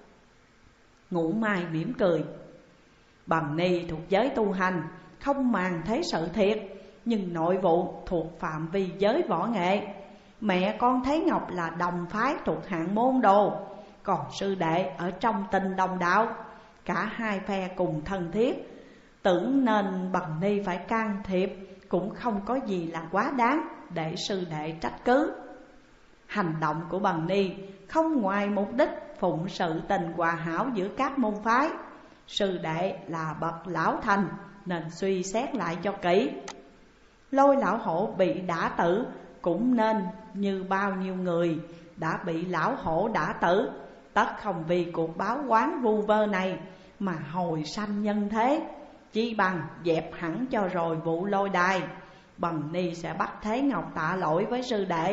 Ngũ Mai mỉm cười: Bần Ni thuộc giới tu hành, không màng thế sự thiệt, nhưng nội vụ thuộc phạm vi giới võ nghệ. Mẹ con Thế Ngọc là đồng phái thuộc hạng môn đồ, còn sư đệ ở trong tình đồng đạo. Cả hai phe cùng thân thiết, tưởng nên Bần Ni phải can thiệp cũng không có gì là quá đáng để sư đệ trách cứ. Hành động của Bần Ni không ngoài mục đích phụng sự tình hòa hảo giữa các môn phái. Sư đệ là bậc lão thành nên suy xét lại cho kỹ. Lôi lão hổ bị đả tử cũng nên như bao nhiêu người đã bị lão hổ đả tử, tất không vì cuộc báo oán vu vơ này mà hồi sanh nhân thế. Chi bằng dẹp hẳn cho rồi vụ Lôi đài. Bần Ni sẽ bắt Thế Ngọc tạ lỗi với sư đệ,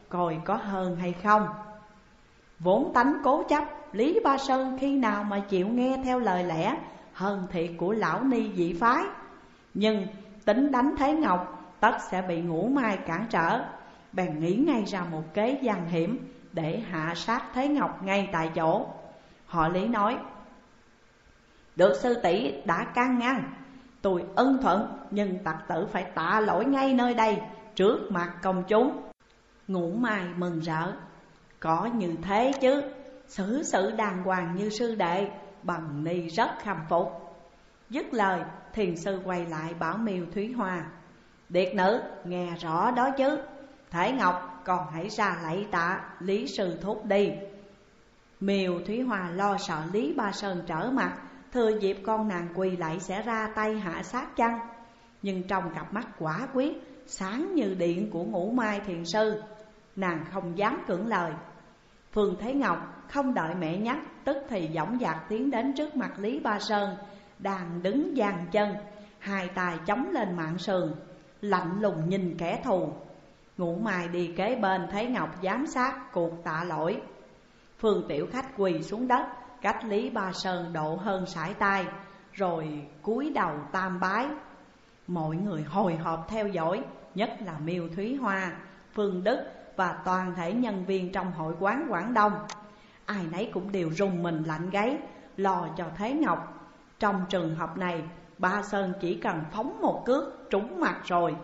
coi có hơn hay không. Vốn tánh cố chấp, Lý Ba Sơn khi nào mà chịu nghe theo lời lẽ hơn thiệt của lão ni dị phái. Nhưng tính đánh Thế Ngọc tất sẽ bị Ngũ Mai cản trở, bèn nghĩ ngay ra một kế gian hiểm để hạ sát Thế Ngọc ngay tại chỗ. Họ Lý nói: được sư tỷ đã can ngăn, tôi ân thuận, nhưng tặc tử phải tạ lỗi ngay nơi đây trước mặt công chúng. Ngũ Mai mừng rỡ: có như thế chứ, xử sự đàng hoàng như sư đệ, bằng ni rất khâm phục. Dứt lời, thiền sư quay lại bảo Miêu Thúy Hoa: điệt nữ nghe rõ đó chứ, Thể Ngọc còn hãy ra lạy tạ Lý sư thúc đi. Miêu Thúy Hoa lo sợ Lý Ba Sơn trở mặt, thừa dịp con nàng quỳ lại sẽ ra tay hạ sát chăng. Nhưng trong cặp mắt quả quyết sáng như điện của Ngũ Mai thiền sư, nàng không dám cưỡng lời. Phương Thế Ngọc không đợi mẹ nhắc, tức thì dõng dạc tiến đến trước mặt Lý Ba Sơn đang đứng dang chân, hai tay chống lên mạn sườn, lạnh lùng nhìn kẻ thù. Ngũ Mai đi kế bên Thế Ngọc giám sát cuộc tạ lỗi. Phương tiểu khách quỳ xuống đất cách Lý Ba Sơn độ hơn sải tay, rồi cúi đầu tam bái. Mọi người hồi hộp theo dõi, nhất là Miêu Thúy Hoa, Phương Đức và toàn thể nhân viên trong hội quán Quảng Đông. Ai nấy cũng đều rùng mình lạnh gáy, lo cho Thế Ngọc. Trong trường hợp này, Ba Sơn chỉ cần phóng một cước trúng mặt rồi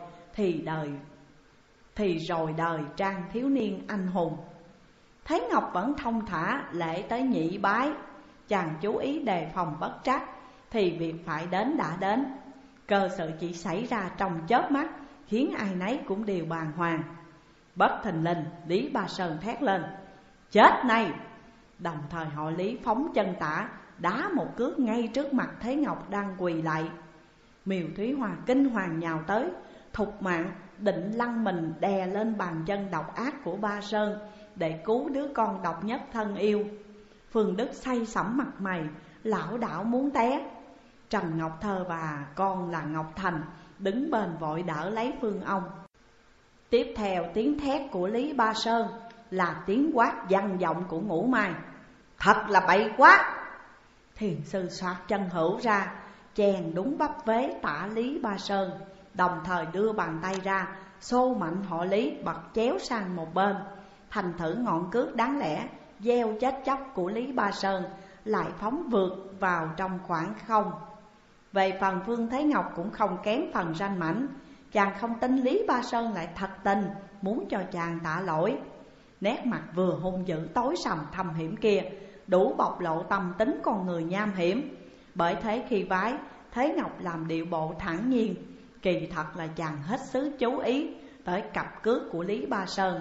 thì rồi đời trang thiếu niên anh hùng. Thế Ngọc vẫn thông thả lễ tới nhị bái, chàng chú ý đề phòng bất trắc thì việc phải đến đã đến. Cơ sự chỉ xảy ra trong chớp mắt, khiến ai nấy cũng đều bàng hoàng. Bất thình lình, Lý Ba Sơn thét lên: chết này! Đồng thời họ Lý phóng chân tả, đá một cước ngay trước mặt Thế Ngọc đang quỳ lại. Miêu Thúy Hoa kinh hoàng nhào tới, thục mạng định lăn mình đè lên bàn chân độc ác của Ba Sơn để cứu đứa con độc nhất thân yêu. Phương Đức say sẩm mặt mày, lảo đảo muốn té. Trần Ngọc Thơ và con là Ngọc Thành đứng bên vội đỡ lấy Phương ông. Tiếp theo tiếng thét của Lý Ba Sơn là tiếng quát vang vọng của Ngũ Mai: thật là bậy quá! Thiền sư xoạc chân hữu ra, chèn đúng bắp vế tả Lý Ba Sơn, đồng thời đưa bàn tay ra xô mạnh họ Lý bật chéo sang một bên. Thành thử ngọn cước đáng lẽ gieo chết chóc của Lý Ba Sơn lại phóng vượt vào trong khoảng không. Về phần Phương Thế Ngọc cũng không kém phần ranh mãnh, chàng không tin Lý Ba Sơn lại thật tình muốn cho chàng tạ lỗi. Nét mặt vừa hung dữ tối sầm thâm hiểm kia đủ bộc lộ tâm tính con người nham hiểm. Bởi thế khi vái, Thế Ngọc làm điệu bộ thản nhiên, kỳ thật là chàng hết sức chú ý tới cặp cước của Lý Ba Sơn.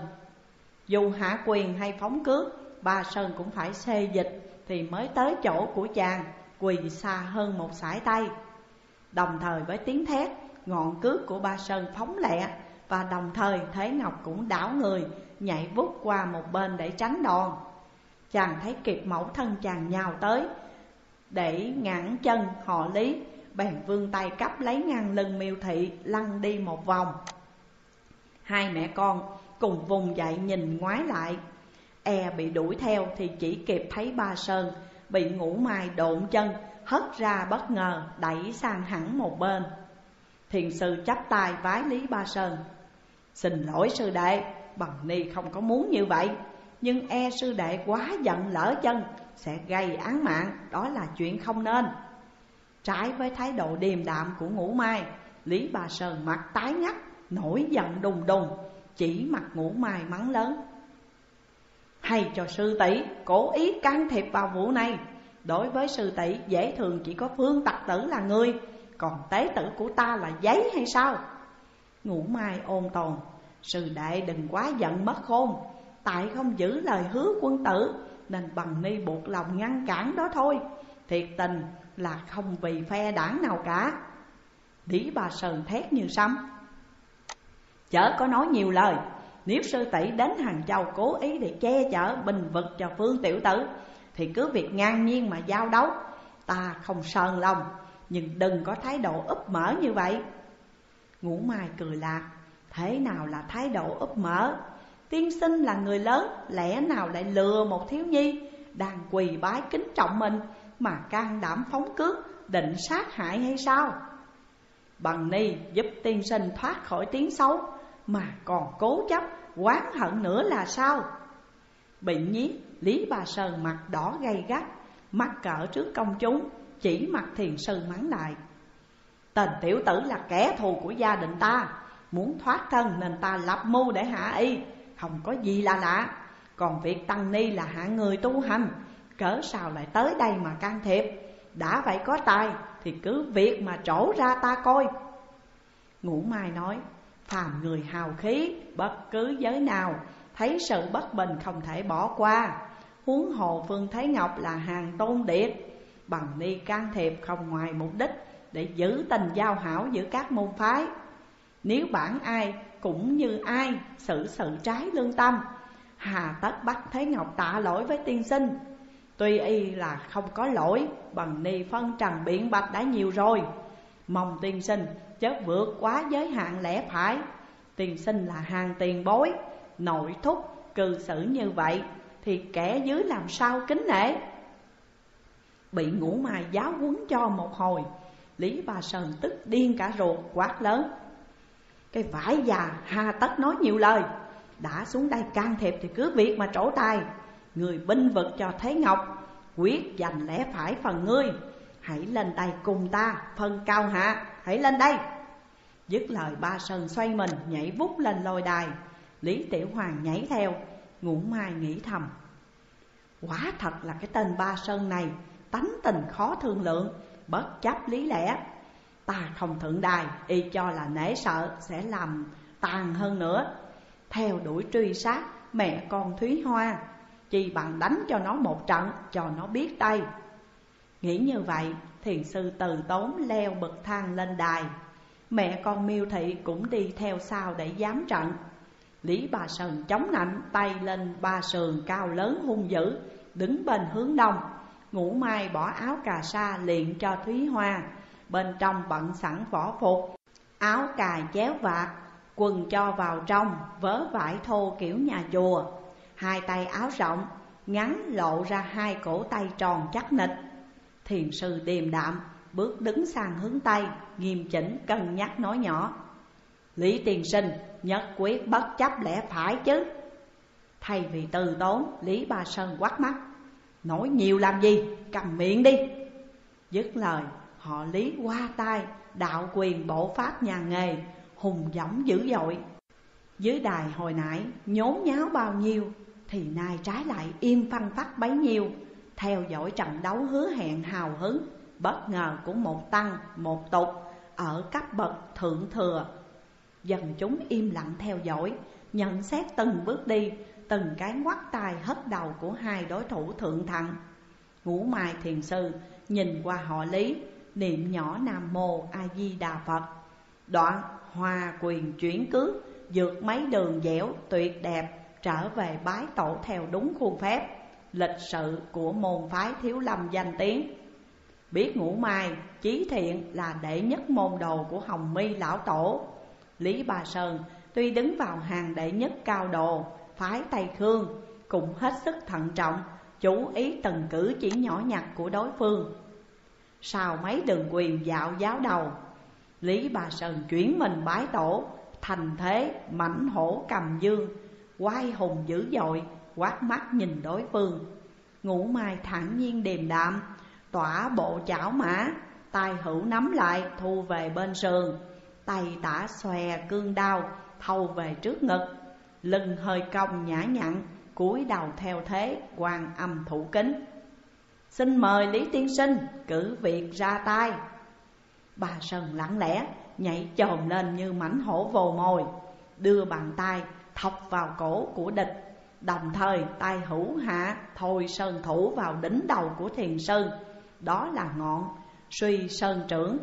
Dù hạ quyền hay phóng cước, Ba Sơn cũng phải xê dịch thì mới tới chỗ của chàng, quỳ xa hơn một sải tay. Đồng thời với tiếng thét, ngọn cước của Ba Sơn phóng lẹ, và đồng thời Thế Ngọc cũng đảo người nhảy vút qua một bên để tránh đòn. Chàng thấy kịp mẫu thân chàng nhào tới để ngăn chân họ Lý, bèn vươn tay cắp lấy ngang lưng Miêu Thị lăn đi một vòng. Hai mẹ con cùng vùng dậy nhìn ngoái lại, bị đuổi theo thì chỉ kịp thấy Ba Sơn bị Ngũ Mai độn chân hất ra bất ngờ đẩy sang hẳn một bên. Thiền sư chắp tay vái Lý Ba Sơn: xin lỗi sư đệ, bằng ni không có muốn như vậy, nhưng sư đệ quá giận lỡ chân sẽ gây án mạng, đó là chuyện không nên. Trái với thái độ điềm đạm của Ngũ Mai, Lý Ba Sơn mặt tái ngắt, nổi giận đùng đùng, chỉ mặt Ngũ Mai mắng lớn: hay cho sư tỷ cố ý can thiệp vào vụ này. Đối với sư tỷ dễ thường chỉ có Phương tặc tử là người, còn tế tử của ta là giấy hay sao? Ngũ Mai ôn tồn: sư đệ đừng quá giận mất khôn, tại không giữ lời hứa quân tử nên bằng ni buộc lòng ngăn cản đó thôi, thiệt tình là không vì phe đảng nào cả. Lý Ba Sơn thét như sấm: chớ có nói nhiều lời, nếu sư tỷ đến Hàng Châu cố ý để che chở bình vực cho Phương tiểu tử thì cứ việc ngang nhiên mà giao đấu, ta không sờn lòng, nhưng đừng có thái độ úp mở như vậy. Ngũ Mai cười lạc: thế nào là thái độ úp mở? Tiên sinh là người lớn, lẽ nào lại lừa một thiếu nhi đang quỳ bái kính trọng mình mà can đảm phóng cước định sát hại hay sao? Bằng ni giúp tiên sinh thoát khỏi tiếng xấu mà còn cố chấp oán hận nữa là sao? Bị nhiếc, Lý Ba Sơn mặt đỏ gay gắt, mắc cỡ trước công chúng, chỉ mặt thiền sư mắng lại: tên tiểu tử là kẻ thù của gia đình ta, muốn thoát thân nên ta lập mưu để hạ y, không có gì là lạ. Còn việc tăng ni là hạng người tu hành, cớ sao lại tới đây mà can thiệp? Đã vậy có tài thì cứ việc mà trổ ra ta coi. Ngũ Mai nói: phàm người hào khí, bất cứ giới nào thấy sự bất bình không thể bỏ qua. Huống hồ Phương Thái Ngọc là hàng tôn điệp, bằng ni can thiệp không ngoài mục đích để giữ tình giao hảo giữa các môn phái. Nếu bản ai cũng như ai xử sự trái lương tâm, hà tất bắt Thái Ngọc tạ lỗi với tiên sinh. Tuy y là không có lỗi, bằng ni phân trần biện bạch đã nhiều rồi. Mong tiên sinh chớ vượt quá giới hạn lẽ phải. Tiên sinh là hàng tiền bối, nội thúc cư xử như vậy thì kẻ dưới làm sao kính nể. Bị Ngũ Mai giáo huấn cho một hồi, Lý Ba Sơn tức điên cả ruột, quát lớn: cái vải già hà tất nói nhiều lời, đã xuống đây can thiệp thì cứ việc mà trổ tài. Người binh vực cho Thế Ngọc, quyết giành lẽ phải phần ngươi. Hãy lên đây cùng ta phân cao hạ, hãy lên đây. Dứt lời, Ba Sơn xoay mình nhảy vút lên lôi đài. Lý Tiểu Hoàng nhảy theo. Ngũ Mai nghĩ thầm: quả thật là cái tên Ba Sơn này tánh tình khó thương lượng, bất chấp lý lẽ. Ta không thượng đài, y cho là nể sợ sẽ làm tàn hơn nữa. Theo đuổi truy sát mẹ con Thúy Hoa, chỉ bằng đánh cho nó một trận cho nó biết tay. Nghĩ như vậy, thiền sư Từ Tốn leo bậc thang lên đài. Mẹ con Miêu Thị cũng đi theo sau để giám trận. Lý Ba Sơn chống nạnh tay lên ba sườn cao lớn hung dữ, đứng bên hướng đông. Ngũ Mai bỏ áo cà sa liền cho Thúy Hoa, bên trong bận sẵn võ phục, áo cài chéo vạt, quần cho vào trong, vớ vải thô kiểu nhà chùa. Hai tay áo rộng, ngắn lộ ra hai cổ tay tròn chắc nịch. Thiền sư điềm đạm bước đứng sang hướng Tây, nghiêm chỉnh cân nhắc nói nhỏ: Lý tiên sinh nhất quyết bất chấp lẽ phải chứ. Thay vì từ tốn, Lý Ba Sơn quát mắt: nói nhiều làm gì, cầm miệng đi. Dứt lời, họ Lý qua tay đạo quyền bộ pháp nhà nghề, hùng dõng dữ dội. Dưới đài hồi nãy nhốn nháo bao nhiêu thì nay trái lại im phăng phắc bấy nhiêu. Theo dõi trận đấu hứa hẹn hào hứng, bất ngờ của một tăng một tục ở cấp bậc thượng thừa. Dân chúng im lặng theo dõi, nhận xét từng bước đi, từng cái ngoắt tai hất đầu của hai đối thủ thượng thặng. Ngũ Mai thiền sư nhìn qua họ Lý, niệm nhỏ Nam Mô A Di Đà Phật, đoạn hòa quyền chuyển cước, vượt mấy đường dẻo tuyệt đẹp, trở về bái tổ theo đúng khuôn phép lịch sự của môn phái Thiếu Lâm danh tiếng. Biết Ngũ Mai chí thiện là đệ nhất môn đồ của Hồng My lão tổ, Lý Ba Sơn tuy đứng vào hàng đệ nhất cao đồ phái Tây Khương, cũng hết sức thận trọng, chú ý từng cử chỉ nhỏ nhặt của đối phương. Sau mấy đường quyền dạo giáo đầu, Lý Ba Sơn chuyển mình bái tổ, thành thế mãnh hổ cầm dương, oai hùng dữ dội, quát mắt nhìn đối phương. Ngũ Mai thản nhiên điềm đạm, tỏa bộ chảo mã, tay hữu nắm lại thu về bên sườn, tay tả xòe cương đao thâu về trước ngực, lưng hơi cong nhã nhặn, cúi đầu theo thế Quan Âm thủ kính. Xin mời Lý tiên sinh cử việc ra tay. Ba Sơn lặng lẽ nhảy chồm lên như mãnh hổ vồ mồi, đưa bàn tay thọc vào cổ của địch, đồng thời tay hữu hạ thôi sơn thủ vào đỉnh đầu của thiền sư, đó là ngọn Suy Sơn trưởng.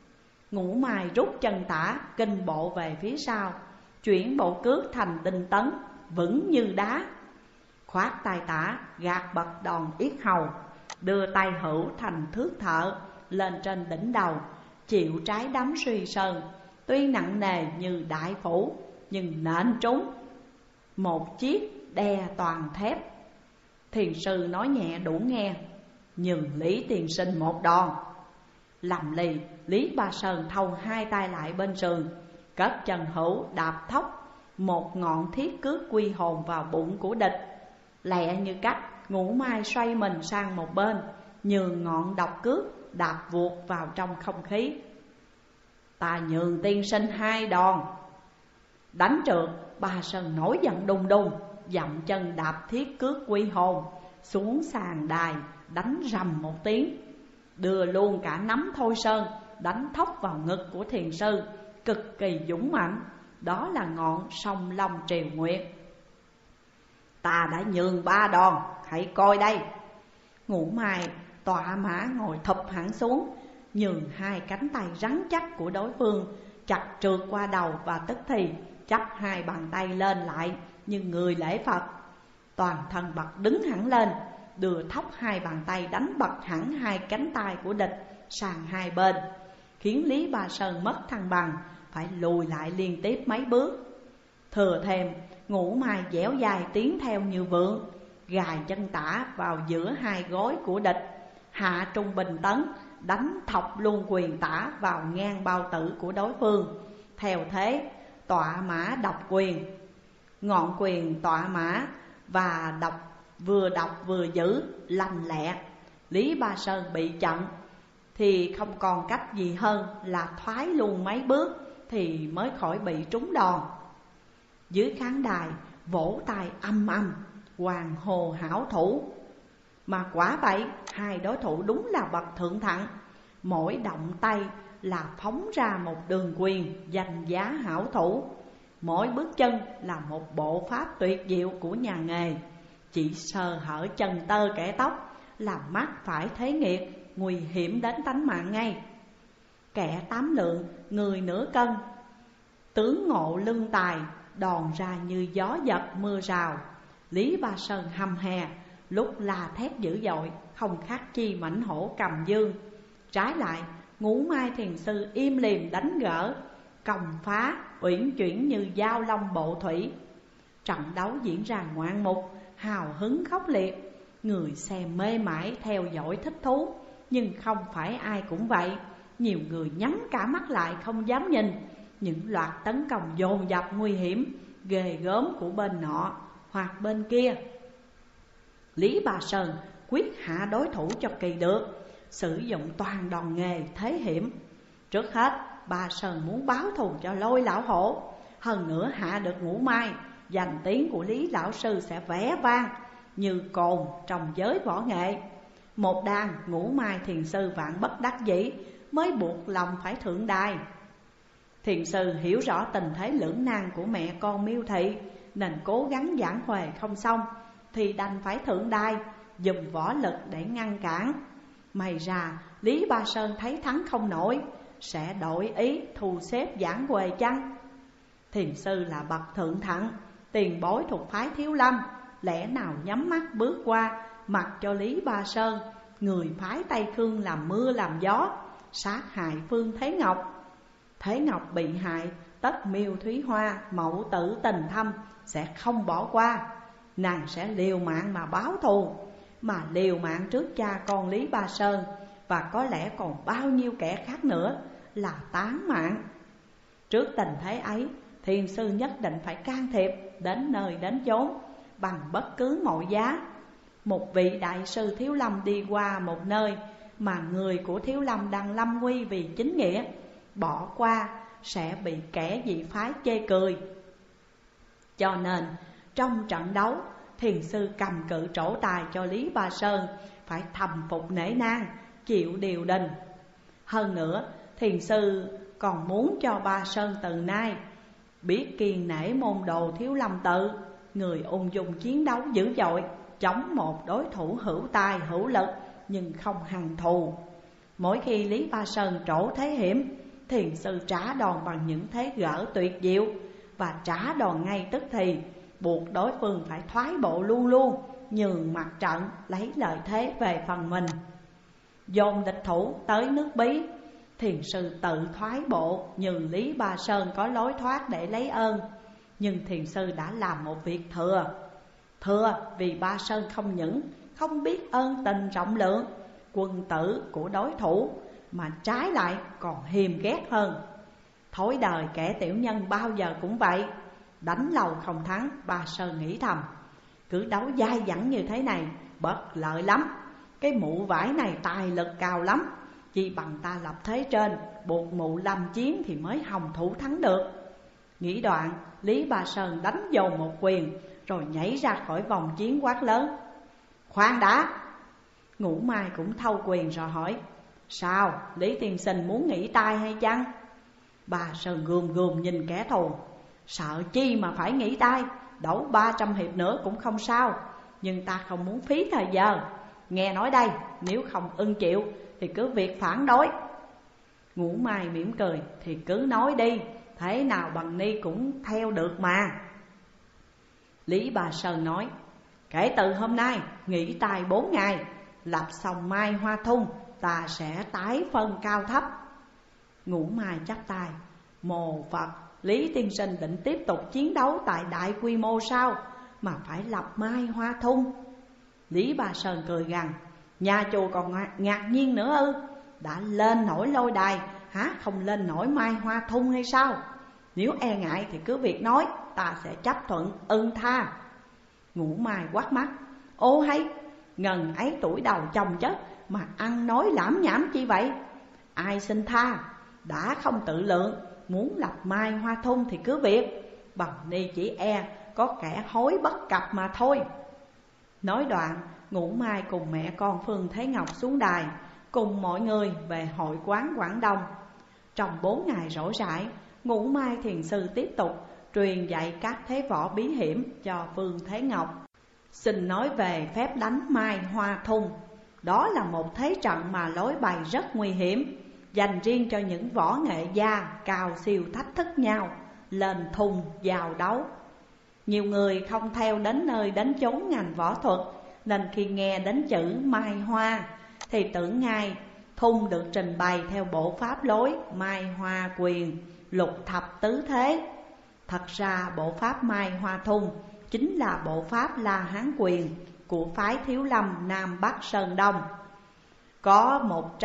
Ngũ Mai rút chân tả kinh bộ về phía sau, chuyển bộ cước thành đinh tấn, vững như đá. Khoát tay tả gạt bật đòn yết hầu, đưa tay hữu thành thước thợ lên trên đỉnh đầu, chịu trái đấm Suy Sơn. Tuy nặng nề như đại phủ nhưng nện trúng. một chiếc đe toàn thép. Thiền sư nói nhẹ đủ nghe, nhường Lý tiên sinh một đòn. Lầm lì, Lý Ba Sơn thâu hai tay lại bên sườn, cất chân hữu đạp thốc một ngọn thiết cước quy hồn vào bụng của địch. Lẹ như cắt, Ngũ Mai xoay mình sang một bên, nhường ngọn độc cước đạp vuột vào trong không khí. Ta nhường tiên sinh hai đòn. Đánh trượt, Ba Sơn nổi giận đùng đùng, dậm chân đạp thiết cước quy hồn xuống sàn đài, đánh rầm một tiếng, đưa luôn cả nắm Thôi Sơn đánh thốc vào ngực của thiền sư, cực kỳ dũng mạnh. Đó là ngọn sông Long Triều Nguyệt. Ta đã nhường 3 đòn, hãy coi đây. Ngũ Mai tọa mã ngồi thụp hẳn xuống, nhường hai cánh tay rắn chắc của đối phương chặt trượt qua đầu, và tức thì chắp hai bàn tay lên lại như người lễ Phật. Toàn thân bật đứng hẳn lên, đưa thốc hai bàn tay đánh bật hẳn hai cánh tay của địch sang hai bên, khiến Lý Ba Sơn mất thăng bằng, phải lùi lại liên tiếp mấy bước. Thừa thêm, Ngũ Mai dẻo dài tiến theo như vượng, gài chân tả vào giữa hai gối của địch, hạ trung bình tấn, đánh thọc luôn quyền tả vào ngang bao tử của đối phương, theo thế tọa mã độc quyền. Ngọn quyền tọa mã và đọc vừa giữ lành lẹ. Lý Ba Sơn bị chặn thì không còn cách gì hơn là thoái luôn mấy bước thì mới khỏi bị trúng đòn. Dưới khán đài vỗ tay âm âm, hoàng hồ hảo thủ. Mà quả vậy, hai đối thủ đúng là bậc thượng thặng. Mỗi động tay là phóng ra một đường quyền danh giá hảo thủ, mỗi bước chân là một bộ pháp tuyệt diệu của nhà nghề. Chỉ sơ hở chân tơ kẻ tóc làm mắt phải thế nghiệt, nguy hiểm đến tánh mạng ngay. Kẻ 8 lượng, người nửa cân, tướng ngộ lưng tài, đòn ra như gió giật mưa rào. Lý Ba Sơn hầm hè, lúc la thét dữ dội, không khác chi mãnh hổ cầm dương. Trái lại, Ngũ Mai thiền sư im lìm đánh gỡ, công phá uyển chuyển như dao long bộ thủy. Trận đấu diễn ra ngoạn mục, hào hứng khốc liệt, người xem mê mải theo dõi thích thú. Nhưng không phải ai cũng vậy, nhiều người nhắm cả mắt lại không dám nhìn những loạt tấn công dồn dập nguy hiểm, ghê gớm của bên nọ hoặc bên kia. Lý Ba Sơn quyết hạ đối thủ cho kỳ được, sử dụng toàn đòn nghề thế hiểm. Trước hết, Ba Sơn muốn báo thù cho Lôi lão hổ, hơn nữa hạ được Ngũ Mai, danh tiếng của Lý lão sư sẽ vẻ vang như cồn trong giới võ nghệ. Một đàn Ngũ Mai thiền sư vạn bất đắc dĩ mới buộc lòng phải thượng đài. Thiền sư hiểu rõ tình thế lưỡng nan của mẹ con Miêu Thị, nên cố gắng giảng huề không xong thì đành phải thượng đài, dùng võ lực để ngăn cản. May ra Lý Ba Sơn thấy thắng không nổi, sẽ đổi ý thu xếp giảng huề chăng? Thiền sư là bậc thượng thặng, tiền bối thuộc phái Thiếu Lâm, lẽ nào nhắm mắt bước qua, mặc cho Lý Ba Sơn, người phái Tây Khương làm mưa làm gió, sát hại Phương Thế Ngọc. Thế Ngọc bị hại, tất Miêu Thúy Hoa mẫu tử tình thâm sẽ không bỏ qua. Nàng sẽ liều mạng mà báo thù, mà liều mạng trước cha con Lý Ba Sơn, và có lẽ còn bao nhiêu kẻ khác nữa là tán mạng. Trước tình thế ấy, thiền sư nhất định phải can thiệp đến nơi đến chốn bằng bất cứ mọi giá. Một vị đại sư Thiếu Lâm đi qua một nơi mà người của Thiếu Lâm đang lâm nguy vì chính nghĩa, bỏ qua sẽ bị kẻ dị phái chê cười. Cho nên trong trận đấu, thiền sư cầm cự trổ tài cho Lý Ba Sơn phải thầm phục nể nang, chịu điều đình. Hơn nữa, thiền sư còn muốn cho Ba Sơn từ nay biết kiêng nể môn đồ Thiếu Lâm tự, người ung dung chiến đấu dữ dội, chống một đối thủ hữu tài hữu lực nhưng không hằn thù. Mỗi khi Lý Ba Sơn trổ thế hiểm, thiền sư trả đòn bằng những thế gỡ tuyệt diệu, và trả đòn ngay tức thì, buộc đối phương phải thoái bộ luôn luôn, nhường mặt trận, lấy lợi thế về phần mình. Dồn địch thủ tới nước Bí, thiền sư tự thoái bộ, nhường Lý Ba Sơn có lối thoát để lấy ơn. Nhưng thiền sư đã làm một việc thừa vì Ba Sơn không những không biết ơn tình rộng lượng quân tử của đối thủ, mà trái lại còn hiềm ghét hơn. Thói đời kẻ tiểu nhân bao giờ cũng vậy, đánh lâu không thắng. Ba Sơn nghĩ thầm, cứ đấu dai dẳng như thế này bất lợi lắm. Cái mụ vải này tài lực cao lắm, chỉ bằng ta lập thế trên, buộc mụ làm chiến thì mới hồng thủ thắng được. Nghĩ đoạn, Lý Ba Sơn đánh dồn một quyền, rồi nhảy ra khỏi vòng chiến quát lớn: khoan đã! Ngũ Mai cũng thâu quyền rồi hỏi: sao, Lý tiên sinh muốn nghỉ tay hay chăng? Ba Sơn gườm gườm nhìn kẻ thù: sợ chi mà phải nghỉ tay, đấu 300 hiệp nữa cũng không sao, nhưng ta không muốn phí thời giờ. Nghe nói đây, nếu không ưng chịu thì cứ việc phản đối. Ngũ Mai mỉm cười: thì cứ nói đi, thế nào bằng ni cũng theo được mà. Lý Ba Sơn nói: kể từ hôm nay nghỉ tay 4 ngày, lập xong Mai Hoa Thung, ta sẽ tái phân cao thấp. Ngũ Mai chắp tay: mô Phật, Lý tiên sinh định tiếp tục chiến đấu tại đại quy mô sao, mà phải lập Mai Hoa Thung? Lý Ba Sơn cười gằn: nhà chùa còn ngạc nhiên nữa ư? Đã lên nổi lôi đài, há không lên nổi Mai Hoa Thung hay sao? Nếu e ngại thì cứ việc nói, ta sẽ chấp thuận ưng tha. Ngũ Mai quát mắt: ô hay, ngần ấy tuổi đầu chồng chất mà ăn nói lãm nhảm chi vậy? Ai xin tha? Đã không tự lượng, muốn lập Mai Hoa Thung thì cứ việc, bằng ni chỉ e có kẻ hối bất cập mà thôi. Nói đoạn, Ngũ Mai cùng mẹ con Phương Thế Ngọc xuống đài, cùng mọi người về hội quán Quảng Đông. Trong 4 ngày rỗi rãi, Ngũ Mai thiền sư tiếp tục truyền dạy các thế võ bí hiểm cho Phương Thế Ngọc. Xin nói về phép đánh Mai Hoa Thung. Đó là một thế trận mà lối bày rất nguy hiểm, dành riêng cho những võ nghệ gia cao siêu thách thức nhau, lên thùng vào đấu. Nhiều người không theo đến nơi đến chốn ngành võ thuật, nên khi nghe đến chữ Mai Hoa thì tưởng ngay thung được trình bày theo bộ pháp lối Mai Hoa Quyền, lục thập tứ thế. Thật ra bộ pháp Mai Hoa Thung chính là bộ pháp La Hán Quyền của phái Thiếu Lâm Nam Bắc Sơn Đông. Có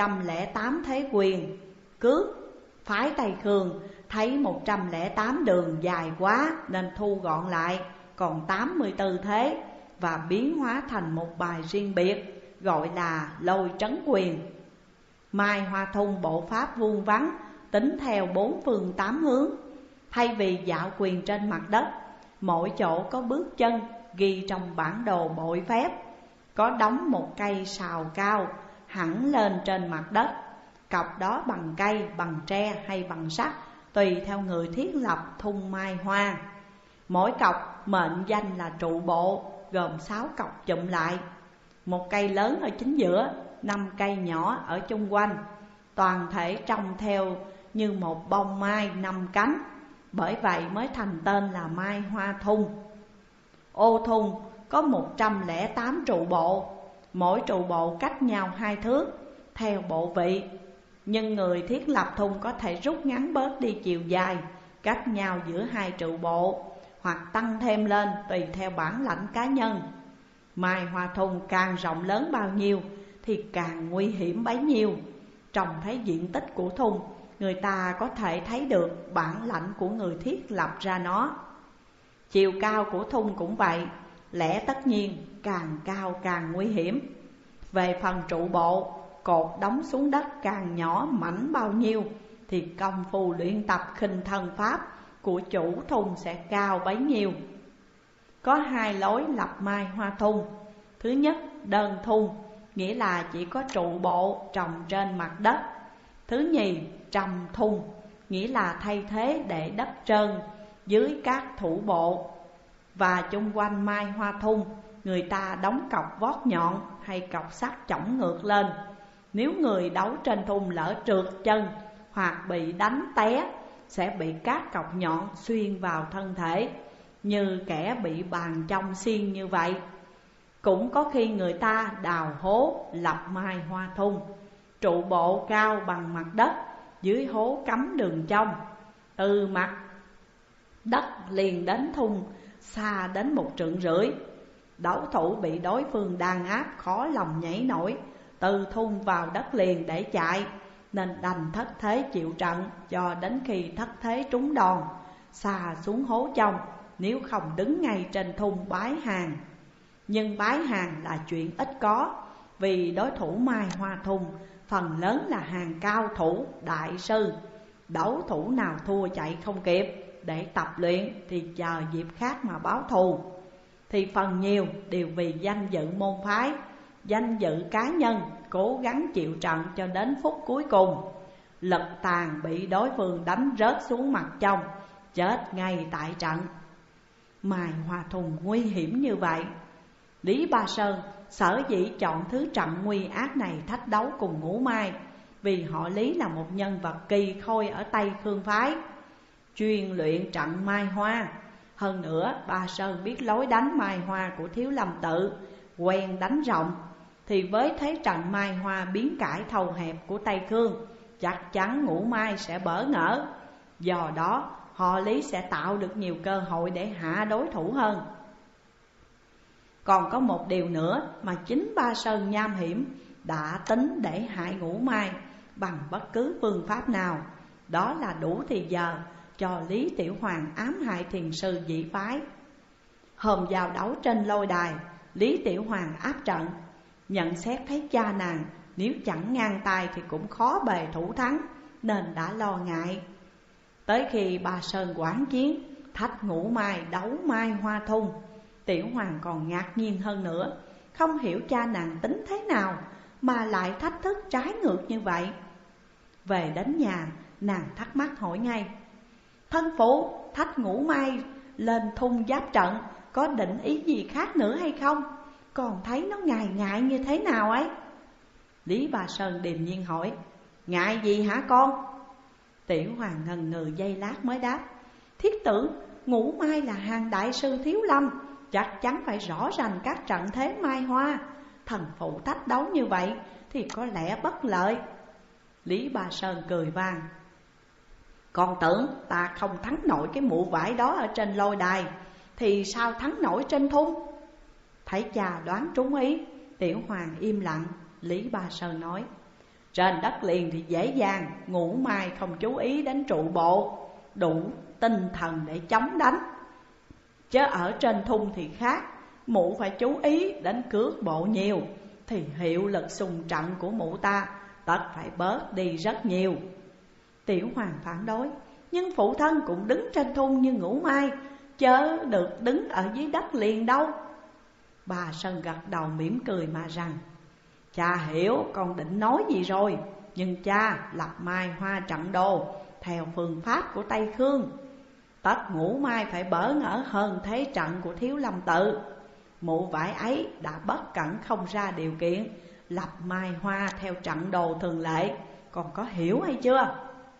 108 thế quyền cước. Phái Tây Khương thấy 108 đường dài quá nên thu gọn lại còn 84 thế, và biến hóa thành một bài riêng biệt gọi là Lôi Trấn Quyền. Mai Hoa Thung bộ pháp vuông vắn, tính theo 4 phương 8 hướng. Thay vì dạo quyền trên mặt đất, mỗi chỗ có bước chân ghi trong bản đồ bội phép, có đóng một cây sào cao hẳn lên trên mặt đất. Cọc đó bằng cây, bằng tre hay bằng sắt, tùy theo người thiết lập thung Mai Hoa. Mỗi cọc mệnh danh là trụ bộ, gồm 6 cọc chụm lại. Một cây lớn ở chính giữa, 5 cây nhỏ ở chung quanh. Toàn thể trông theo như một bông mai 5 cánh, bởi vậy mới thành tên là Mai Hoa Thung. Ô thung có 108 trụ bộ, mỗi trụ bộ cách nhau 2 thước theo bộ vị. Nhưng người thiết lập thung có thể rút ngắn bớt đi chiều dài cách nhau giữa 2 trụ bộ, hoặc tăng thêm lên tùy theo bản lãnh cá nhân. Mai Hoa Thung càng rộng lớn bao nhiêu thì càng nguy hiểm bấy nhiêu. Trông thấy diện tích của thung, người ta có thể thấy được bản lãnh của người thiết lập ra nó. Chiều cao của thung cũng vậy, lẽ tất nhiên càng cao càng nguy hiểm. Về phần trụ bộ, cột đóng xuống đất càng nhỏ mảnh bao nhiêu thì công phu luyện tập khinh thân pháp của chủ thung sẽ cao bấy nhiêu. Có 2 lối lập Mai Hoa Thung. Thứ nhất, đơn thung, nghĩa là chỉ có trụ bộ trồng trên mặt đất. Thứ nhì, trầm thung, nghĩa là thay thế để đất trơn dưới các thủ bộ. Và chung quanh Mai Hoa Thung, người ta đóng cọc vót nhọn hay cọc sắt chổng ngược lên. Nếu người đấu trên thung lỡ trượt chân hoặc bị đánh té, sẽ bị các cọc nhọn xuyên vào thân thể, như kẻ bị bàn trong xiên như vậy. Cũng có khi người ta đào hố lập Mai Hoa Thung, trụ bộ cao bằng mặt đất, dưới hố cắm đường trong. Từ mặt Đất liền đến thung xa đến 1,5 trượng. Đấu thủ bị đối phương đàn áp khó lòng nhảy nổi từ thung vào đất liền để chạy, nên đành thất thế chịu trận cho đến khi thất thế trúng đòn, xà xuống hố trong, nếu không đứng ngay trên thung bái hàng. Nhưng bái hàng là chuyện ít có, vì đối thủ Mai Hoa Thung phần lớn là hàng cao thủ đại sư. Đấu thủ nào thua chạy không kịp để tập luyện thì chờ dịp khác mà báo thù, thì phần nhiều đều vì danh dự môn phái, danh dự cá nhân, cố gắng chịu trận cho đến phút cuối cùng. Lực tàn bị đối phương đánh rớt xuống mặt trong, chết ngay tại trận. Mai Hoa Thung nguy hiểm như vậy, Lý Ba Sơn sở dĩ chọn thứ trận nguy ác này thách đấu cùng Ngũ Mai, vì họ Lý là một nhân vật kỳ khôi ở Tây Khương phái, chuyên luyện trận Mai Hoa. Hơn nữa Ba Sơn biết lối đánh Mai Hoa của Thiếu Lâm Tự, quen đánh rộng, thì với thế trận Mai Hoa biến cải thầu hẹp của Tây Khương, chắc chắn Ngũ Mai sẽ bỡ ngỡ. Do đó họ Lý sẽ tạo được nhiều cơ hội để hạ đối thủ hơn. Còn có một điều nữa mà chính Ba Sơn nham hiểm đã tính để hại Ngũ Mai bằng bất cứ phương pháp nào, đó là đủ thì giờ cho Lý Tiểu Hoàng ám hại thiền sư dị phái. Hôm giao đấu trên lôi đài, Lý Tiểu Hoàng áp trận, nhận xét thấy cha nàng nếu chẳng ngang tay thì cũng khó bề thủ thắng, nên đã lo ngại. Tới khi Ba Sơn quán chiến thách Ngũ Mai đấu Mai Hoa Thung, Tiểu Hoàng còn ngạc nhiên hơn nữa, không hiểu cha nàng tính thế nào mà lại thách thức trái ngược như vậy. Về đến nhà, nàng thắc mắc hỏi ngay: thân phụ thách Ngũ Mai lên thung giáp trận có định ý gì khác nữa hay không? Còn thấy nó ngại ngại như thế nào ấy? Lý Ba Sơn điềm nhiên hỏi: ngại gì hả con? Tiểu Hoàng ngần ngừ giây lát mới đáp: thiết tưởng Ngũ Mai là hàng đại sư Thiếu Lâm, chắc chắn phải rõ rành các trận thế Mai Hoa. Thần phụ thách đấu như vậy thì có lẽ bất lợi. Lý Ba Sơn cười vang: con tưởng ta không thắng nổi cái mụ vải đó ở trên lôi đài, thì sao thắng nổi trên thung? Thấy cha đoán trúng ý, Tiểu Hoàng im lặng. Lý Ba Sơn nói: trên đất liền thì dễ dàng, Ngũ Mai không chú ý đến trụ bộ, đủ tinh thần để chống đánh. Chứ ở trên thung thì khác, mụ phải chú ý đến cước bộ nhiều, thì hiệu lực xung trận của mụ ta tất phải bớt đi rất nhiều. Tiểu Hoàng phản đối: nhưng phụ thân cũng đứng trên thung như Ngũ Mai, chớ được đứng ở dưới đất liền đâu. Bà Sơn gật đầu mỉm cười mà rằng: cha hiểu con định nói gì rồi, nhưng cha lập Mai Hoa trận đồ theo phương pháp của Tây Khương, tất Ngũ Mai phải bỡ ngỡ hơn thế trận của Thiếu Lâm Tự. Mụ vải ấy đã bất cẩn không ra điều kiện lập Mai Hoa theo trận đồ thường lệ, còn có hiểu hay chưa?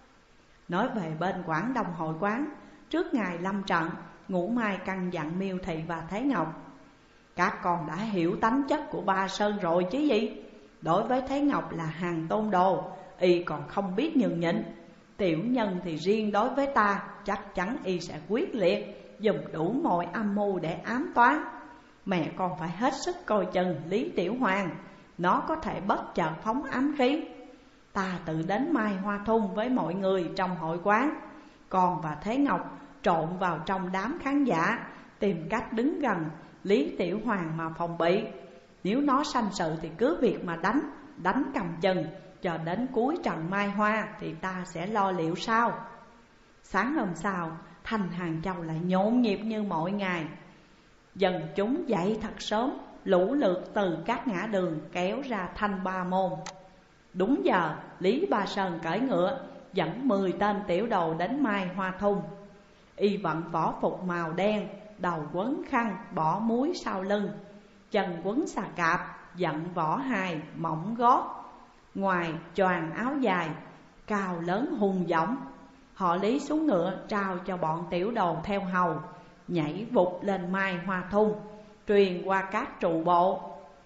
Nói về bên Quảng Đông hội quán, trước ngày lâm trận, Ngũ Mai căn dặn Miêu Thị và Thế Ngọc: các con đã hiểu tánh chất của Ba Sơn rồi chứ gì? Đối với Thế Ngọc là hàng tôn đồ, y còn không biết nhường nhịn. Tiểu nhân thì riêng đối với ta, chắc chắn y sẽ quyết liệt, dùng đủ mọi âm mưu để ám toán. Mẹ con phải hết sức coi chừng Lý Tiểu Hoàng, nó có thể bất chợt phóng ám khí. Ta tự đến Mai Hoa Thung với mọi người trong hội quán, con và Thế Ngọc trộn vào trong đám khán giả, tìm cách đứng gần Lý Tiểu Hoàng mà phòng bị. Nếu nó sanh sự thì cứ việc mà đánh cầm chừng, cho đến cuối trận Mai Hoa thì ta sẽ lo liệu sau. Sáng hôm sau, thành Hàng Châu lại nhộn nhịp như mọi ngày. Dân chúng dậy thật sớm, lũ lượt từ các ngã đường kéo ra Thanh Ba Môn. Đúng giờ, Lý Ba Sơn cởi ngựa dẫn 10 tên tiểu đầu đến Mai Hoa Thung. Y vận võ phục màu đen, đầu quấn khăn, bỏ muối sau lưng, chân quấn xà cạp, dặn võ hài, mỏng gót, ngoài choàng áo dài, cao lớn hùng dõng. Họ Lý xuống ngựa trao cho bọn tiểu đầu theo hầu, nhảy vụt lên Mai Hoa Thung, truyền qua các trụ bộ.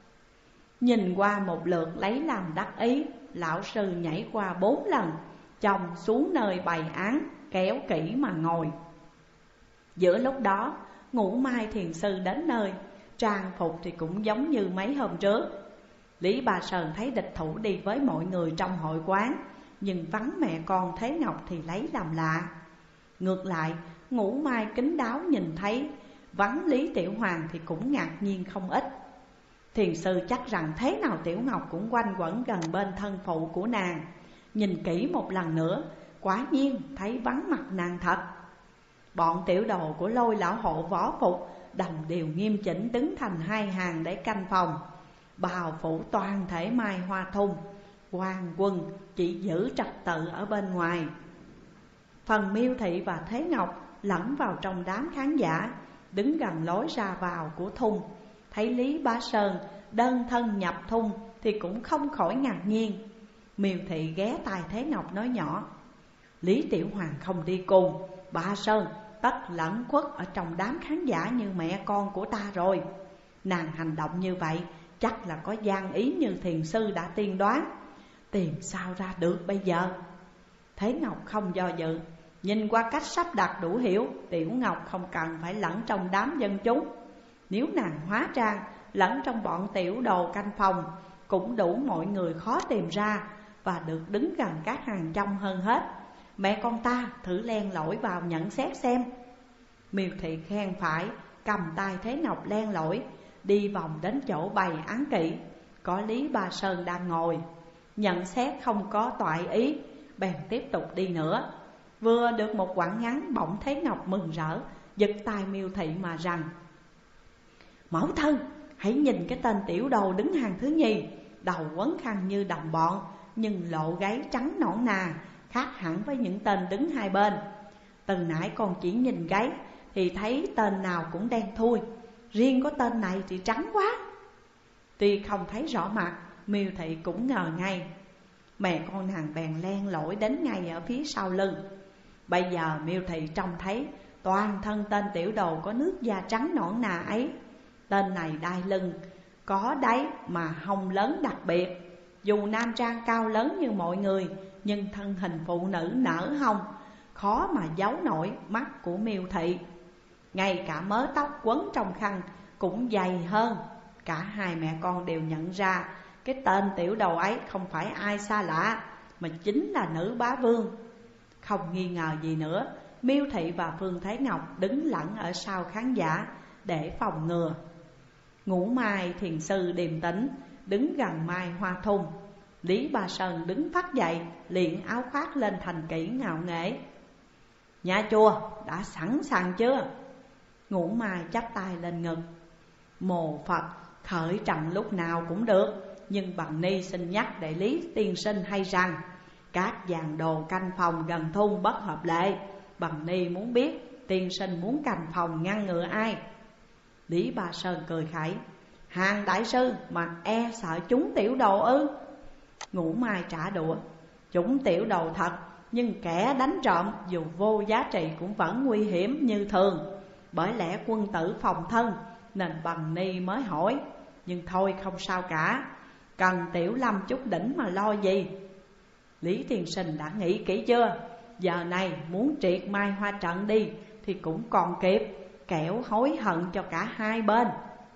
Nhìn qua một lượt lấy làm đắc ý, lão sư nhảy qua 4 lần, chồng xuống nơi bày án, kéo kỹ mà ngồi. Giữa lúc đó, Ngũ Mai thiền sư đến nơi, trang phục thì cũng giống như mấy hôm trước. Lý Ba Sơn thấy địch thủ đi với mọi người trong hội quán, nhưng vắng mẹ con Thế Ngọc thì lấy làm lạ. Ngược lại, Ngũ Mai kín đáo nhìn thấy vắng Lý Tiểu Hoàng thì cũng ngạc nhiên không ít. Thiền sư chắc rằng thế nào Tiểu Ngọc cũng quanh quẩn gần bên thân phụ của nàng. Nhìn kỹ một lần nữa, quả nhiên thấy vắng mặt nàng thật. Bọn tiểu đồ của Lôi lão hộ võ phục đồng đều nghiêm chỉnh đứng thành hai hàng để canh phòng, bào phủ toàn thể mai hoa thun. Hoàng quân chỉ giữ trật tự ở bên ngoài. Phần Miêu Thị và Thế Ngọc lẫn vào trong đám khán giả, đứng gần lối ra vào của thung. Thấy Lý Bá Sơn đơn thân nhập thung thì cũng không khỏi ngạc nhiên. Miêu Thị ghé tai Thế Ngọc nói nhỏ: Lý Tiểu Hoàng không đi cùng, Bá Sơn tất lẫn khuất ở trong đám khán giả như mẹ con của ta rồi. Nàng hành động như vậy chắc là có gian ý như thiền sư đã tiên đoán. Tìm sao ra được bây giờ? Thế Ngọc không do dự, nhìn qua cách sắp đặt đủ hiểu, Tiểu Ngọc không cần phải lẫn trong đám dân chúng. Nếu nàng hóa trang lẫn trong bọn tiểu đồ canh phòng, cũng đủ mọi người khó tìm ra và được đứng gần các hàng trong hơn hết. Mẹ con ta thử len lỏi vào nhận xét xem. Miêu Thị khen phải, cầm tay Thế Ngọc len lỏi, đi vòng đến chỗ bày án kỵ. Có Lý Ba Sơn đang ngồi, nhận xét không có toại ý, bèn tiếp tục đi nữa. Vừa được một quãng ngắn, bỗng Thế Ngọc mừng rỡ, giật tay Miêu Thị mà rằng: Mẫu thân, hãy nhìn cái tên tiểu đồ đứng hàng thứ nhì, đầu quấn khăn như đồng bọn, nhưng lộ gáy trắng nõn nà, khác hẳn với những tên đứng hai bên. Từ nãy con chỉ nhìn gáy thì thấy tên nào cũng đen thui, riêng có tên này thì trắng quá. Tuy không thấy rõ mặt, Miêu Thị cũng ngờ ngay. Mẹ con nàng bèn len lỏi đến ngay ở phía sau lưng. Bây giờ Miêu Thị trông thấy toàn thân tên tiểu đồ có nước da trắng nõn nà ấy. Tên này đai lưng, có đáy mà hông lớn đặc biệt. Dù nam trang cao lớn như mọi người, nhưng thân hình phụ nữ nở hông, khó mà giấu nổi mắt của Miêu Thị. Ngay cả mớ tóc quấn trong khăn cũng dày hơn. Cả hai mẹ con đều nhận ra cái tên tiểu đồ ấy không phải ai xa lạ, mà chính là nữ bá vương. Không nghi ngờ gì nữa, Miêu Thị và Phương Thế Ngọc đứng lẫn ở sau khán giả để phòng ngừa. Ngũ Mai thiền sư điềm tĩnh đứng gần Mai Hoa Thun. Lý Ba Sơn đứng phát dậy, liền áo khoác lên thành kỹ ngạo nghễ. Nhà chùa đã sẵn sàng chưa? Ngũ Mai chắp tay lên ngực. Mồ Phật khởi trần lúc nào cũng được, nhưng Bằng Ni xin nhắc đại lý tiên sinh hay rằng các dàn đồ canh phòng gần thung bất hợp lệ. Bằng Ni muốn biết tiên sinh muốn canh phòng ngăn ngừa ai? Lý Ba Sơn cười khẩy: Hàng đại sư mà e sợ chúng tiểu đồ ư? Ngũ Mai trả đũa: Chúng tiểu đồ thật, nhưng kẻ đánh trộm dù vô giá trị cũng vẫn nguy hiểm như thường. Bởi lẽ quân tử phòng thân nên Bằng Ni mới hỏi. Nhưng thôi không sao cả, cần tiểu lâm chút đỉnh mà lo gì. Lý tiên sinh đã nghĩ kỹ chưa? Giờ này muốn triệt Mai Hoa trận đi thì cũng còn kịp, kẻo hối hận cho cả hai bên.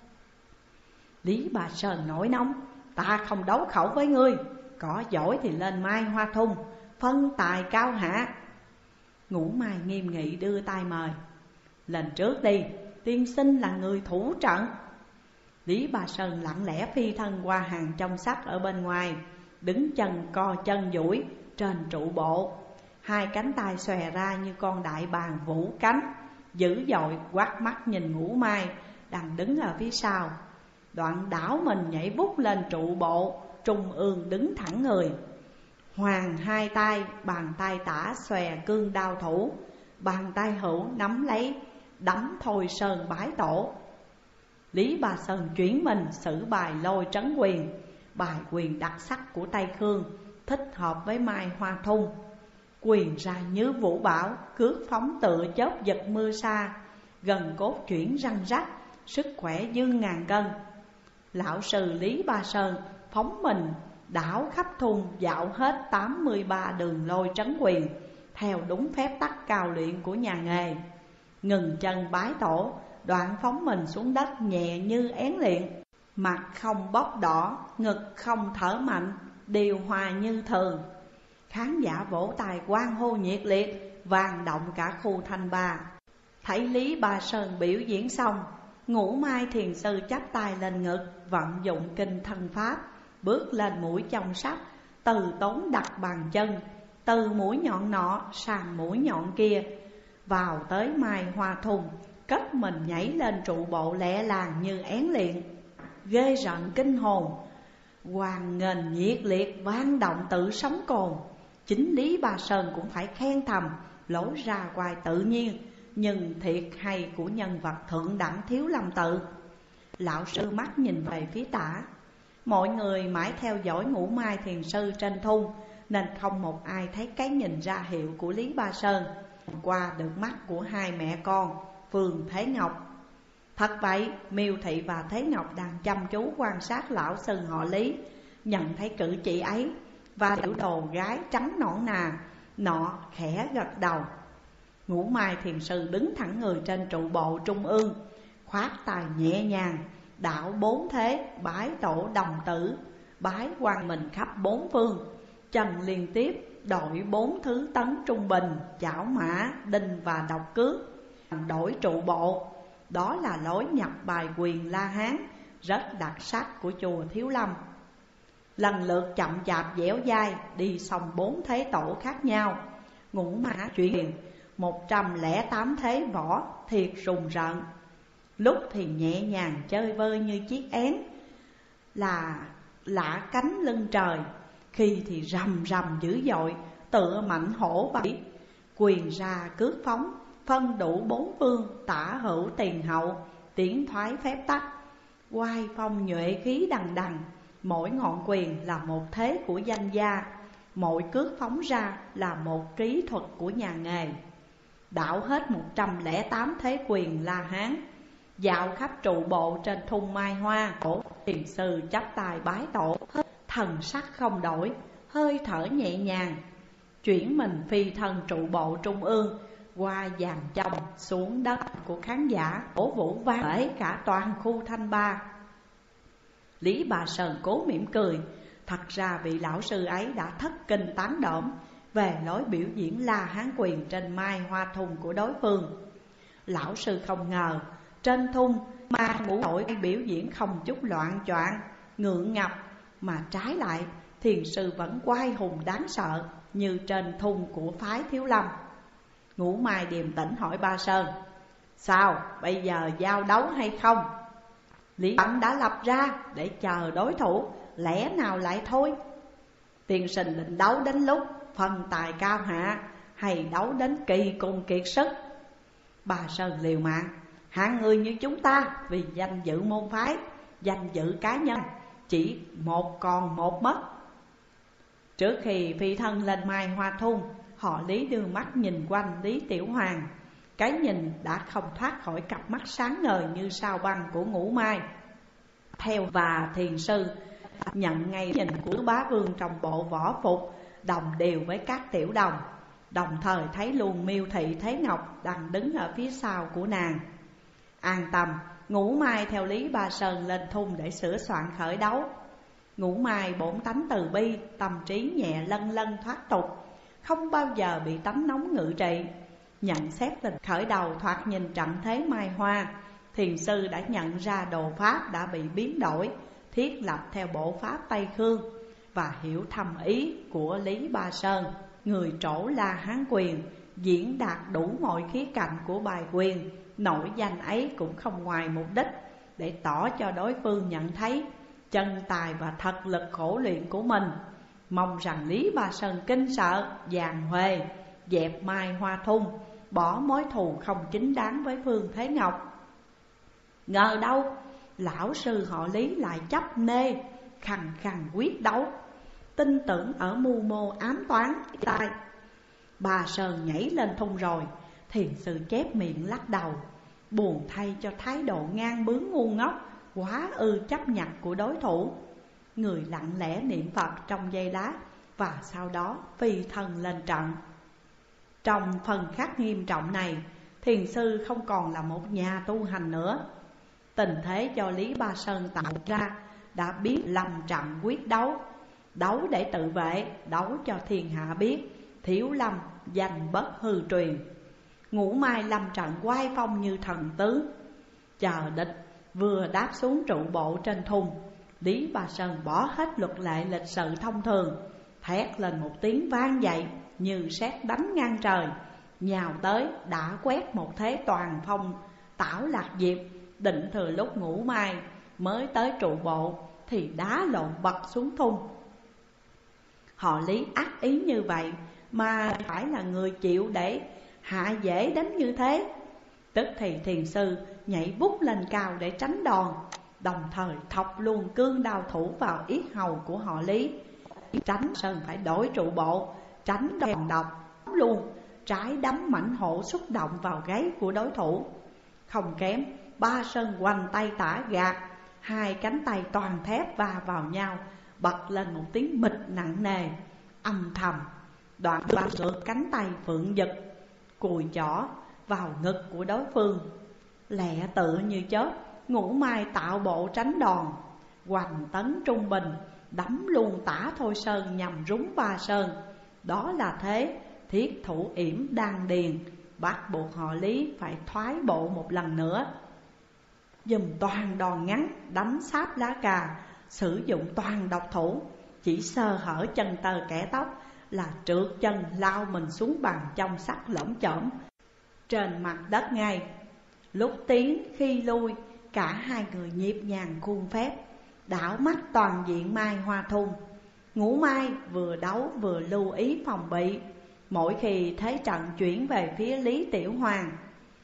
Lý Ba Sơn nổi nóng: Ta không đấu khẩu với ngươi, có giỏi thì lên Mai Hoa Thun phân tài cao hạ. Ngũ Mai nghiêm nghị đưa tay mời: Lên trước đi, tiên sinh là người thủ trận. Lý Ba Sơn lặng lẽ phi thân qua hàng trong sắt ở bên ngoài, đứng chân co chân duỗi trên trụ bộ. Hai cánh tay xòe ra như con đại bàng vũ cánh, dữ dội quát mắt nhìn Ngũ Mai đang đứng ở phía sau. Đoạn đảo mình nhảy vút lên trụ bộ, trung ương đứng thẳng người. Hoàng hai tay, bàn tay tả xòe cương đao thủ, bàn tay hữu nắm lấy đấm Thôi Sơn bái tổ. Lý Ba Sơn chuyển mình sử bài Lôi Trấn Quyền, bài quyền đặc sắc của Tây Khương, thích hợp với Mai Hoa Thun. Quyền ra như vũ bão, cước phóng tựa chớp giật mưa xa, gần cốt chuyển răng rắc, sức khỏe dương ngàn cân. Lão sư Lý Ba Sơn phóng mình đảo khắp thun, dạo hết 83 đường Lôi Trấn Quyền theo đúng phép tắc cao luyện của nhà nghề. ngừng chân bái tổ, đoạn phóng mình xuống đất nhẹ như én liệng. Mặt không bốc đỏ, ngực không thở mạnh, điều hòa như thường. Khán giả vỗ tay hoan hô nhiệt liệt, vang động cả khu Thanh Ba. Thấy Lý Ba Sơn biểu diễn xong, Ngũ Mai thiền sư chắp tay lên ngực, vận dụng kinh thân pháp, bước lên mũi chông sắt, từ tốn đặt bàn chân, từ mũi nhọn nọ sang mũi nhọn kia, vào tới Mai Hoa Thùng, cất mình nhảy lên trụ bộ lẹ làng như én liệng. Ghê rợn kinh hồn, hoan nghênh nhiệt liệt, vang động tự sống cồn. Chính Lý Ba Sơn cũng phải khen thầm, lối ra ngoài tự nhiên, nhưng thiệt hay của nhân vật thượng đẳng Thiếu Lâm Tự. Lão sư mắt nhìn về phía tả. Mọi người mãi theo dõi Ngũ Mai thiền sư trên thung, nên không một ai thấy cái nhìn ra hiệu của Lý Ba Sơn qua được mắt của hai mẹ con Phương Thế Ngọc. Thật vậy, Miêu Thị và Thế Ngọc đang chăm chú quan sát lão sư họ Lý, nhận thấy cử chỉ ấy và tiểu đồ gái trắng nõn nà nọ khẽ gật đầu. Ngũ Mai thiền sư đứng thẳng người trên trụ bộ trung ương, khoát tay nhẹ nhàng, đạo 4 thế bái tổ đồng tử, bái quang mình khắp 4 phương. Trần liên tiếp đội 4 thứ tấn trung bình, chảo mã, đinh và độc cước, đổi trụ bộ. Đó là lối nhập bài quyền La Hán rất đặc sắc của chùa Thiếu Lâm. Lần lượt chậm chạp dẻo dai đi xong 4 thế tổ khác nhau. Ngũ Mã chuyển 108 thế võ thiệt rùng rợn. Lúc thì nhẹ nhàng chơi vơi như chiếc én là lả cánh lưng trời, khi thì rầm rầm dữ dội tựa mạnh hổ bẫy. Quyền ra cước phóng, phân đủ 4 phương, tả hữu tiền hậu, tiến thoái phép tắc, oai phong nhuệ khí đằng đằng. Mỗi ngọn quyền là một thế của danh gia, mỗi cước phóng ra là một kỹ thuật của nhà nghề. Đảo hết 108 thế quyền La Hán, dạo khắp trụ bộ trên thung Mai Hoa. Cổ thiền sư chắp tay bái tổ, thần sắc không đổi, hơi thở nhẹ nhàng, chuyển mình phi thân trụ bộ trung ương qua dàn chồng xuống đất của khán giả, cổ vũ vang ở cả toàn khu Thanh Ba. Lý Bà Sơn cố mỉm cười. Thật ra vị lão sư ấy đã thất kinh tán đổm về lối biểu diễn La Hán quyền trên Mai Hoa Thung của đối phương. Lão sư không ngờ trên thung mà ngũ đội biểu diễn không chút loạn choạng ngượng ngập, mà trái lại thiền sư vẫn oai hùng đáng sợ như trên thung của phái Thiếu Lâm. Ngũ Mai điềm tĩnh hỏi Ba Sơn: sao, bây giờ giao đấu hay không? Lý Bận đã lập ra để chờ đối thủ, lẽ nào lại thôi? Tiên sinh định đấu đến lúc phân tài cao hạ, hay đấu đến kỳ cùng kiệt sức? Ba Sơn liều mạng: hạng người như chúng ta vì danh dự môn phái, danh dự cá nhân, chỉ một còn một mất. Trước khi phi thân lên Mai Hoa Thung, họ Lý đưa mắt nhìn quanh Lý Tiểu Hoàng. Cái nhìn đã không thoát khỏi cặp mắt sáng ngời như sao băng của Ngũ Mai. Theo và thiền sư nhận ngay nhìn của bá vương trong bộ võ phục đồng đều với các tiểu đồng, đồng thời thấy luôn Miêu Thị Thế Ngọc đang đứng ở phía sau của nàng. An tâm, Ngũ Mai theo Lý Ba Sơn lên thung để sửa soạn khởi đấu. Ngũ Mai bổn tánh từ bi, tâm trí nhẹ lân lân thoát tục, không bao giờ bị tánh nóng ngự trị. Nhận xét tình khởi đầu thoạt nhìn trận thế Mai Hoa, thiền sư đã nhận ra đồ pháp đã bị biến đổi, thiết lập theo bộ pháp Tây Khương, và hiểu thâm ý của Lý Ba Sơn, người trổ La Hán quyền, diễn đạt đủ mọi khía cạnh của bài quyền. Nổi danh ấy cũng không ngoài mục đích để tỏ cho đối phương nhận thấy chân tài và thật lực khổ luyện của mình. Mong rằng Lý Ba Sơn kinh sợ, giàn huề, dẹp Mai Hoa Thung, bỏ mối thù không chính đáng với Phương Thế Ngọc. Ngờ đâu lão sư họ Lý lại chấp nê, khăng khăng quyết đấu, tin tưởng ở mưu mô ám toán tai. Ba Sơn nhảy lên thung rồi, thiền sư chép miệng lắc đầu, buồn thay cho thái độ ngang bướng ngu ngốc, quá chấp nhặt của đối thủ. Người lặng lẽ niệm Phật trong giây lát, và sau đó phi thân lên trận. Trong phần khắc nghiêm trọng này, thiền sư không còn là một nhà tu hành nữa. Tình thế do Lý Ba Sơn tạo ra đã biết lâm trận quyết đấu. Đấu để tự vệ, đấu cho thiên hạ biết, thiếu lâm danh bất hư truyền. Ngũ Mai lâm trận oai phong như thần tướng. Chờ địch vừa đáp xuống trụ bộ trên thùng, Lý Ba Sơn bỏ hết luật lệ lịch sự thông thường, thét lên một tiếng vang dậy như sét đánh ngang trời, nhào tới đã quét một thế toàn phong tảo lạc diệp. Định thừa lúc Ngũ Mai mới tới trụ bộ thì đá lộn bật xuống thung. Họ Lý ác ý như vậy mà phải là người chịu để hạ dễ đánh như thế. Tức thì thiền sư nhảy vút lên cao để tránh đòn, đồng thời thọc luôn cương đao thủ vào yết hầu của họ Lý. Tránh Sơn phải đổi trụ bộ, tránh đòn độc luôn, trái đấm mảnh hổ xúc động vào gáy của đối thủ. Không kém, Ba Sơn hoành tay tả gạt, hai cánh tay toàn thép va vào nhau, bật lên một tiếng mịch nặng nề, âm thầm. Đoạn ba ngược cánh tay phượng giật, cùi chỏ vào ngực của đối phương. Lẹ tựa như chớp, Ngũ Mai tạo bộ tránh đòn, hoành tấn trung bình, đấm luôn tả Thôi Sơn nhằm rúng Ba Sơn. Đó là thế thiết thủ yểm đan điền, bắt buộc họ Lý phải thoái bộ một lần nữa. Dùng toàn đòn ngắn đánh sáp lá cà, sử dụng toàn độc thủ, chỉ sơ hở chân tơ kẻ tóc là trượt chân lao mình xuống bằng trong sắt lởm chởm trên mặt đất ngay. Lúc tiến khi lui, cả hai người nhịp nhàng khuôn phép, đảo mắt toàn diện Mai Hoa Thung. Ngũ Mai vừa đấu vừa lưu ý phòng bị, mỗi khi thế trận chuyển về phía Lý Tiểu Hoàng.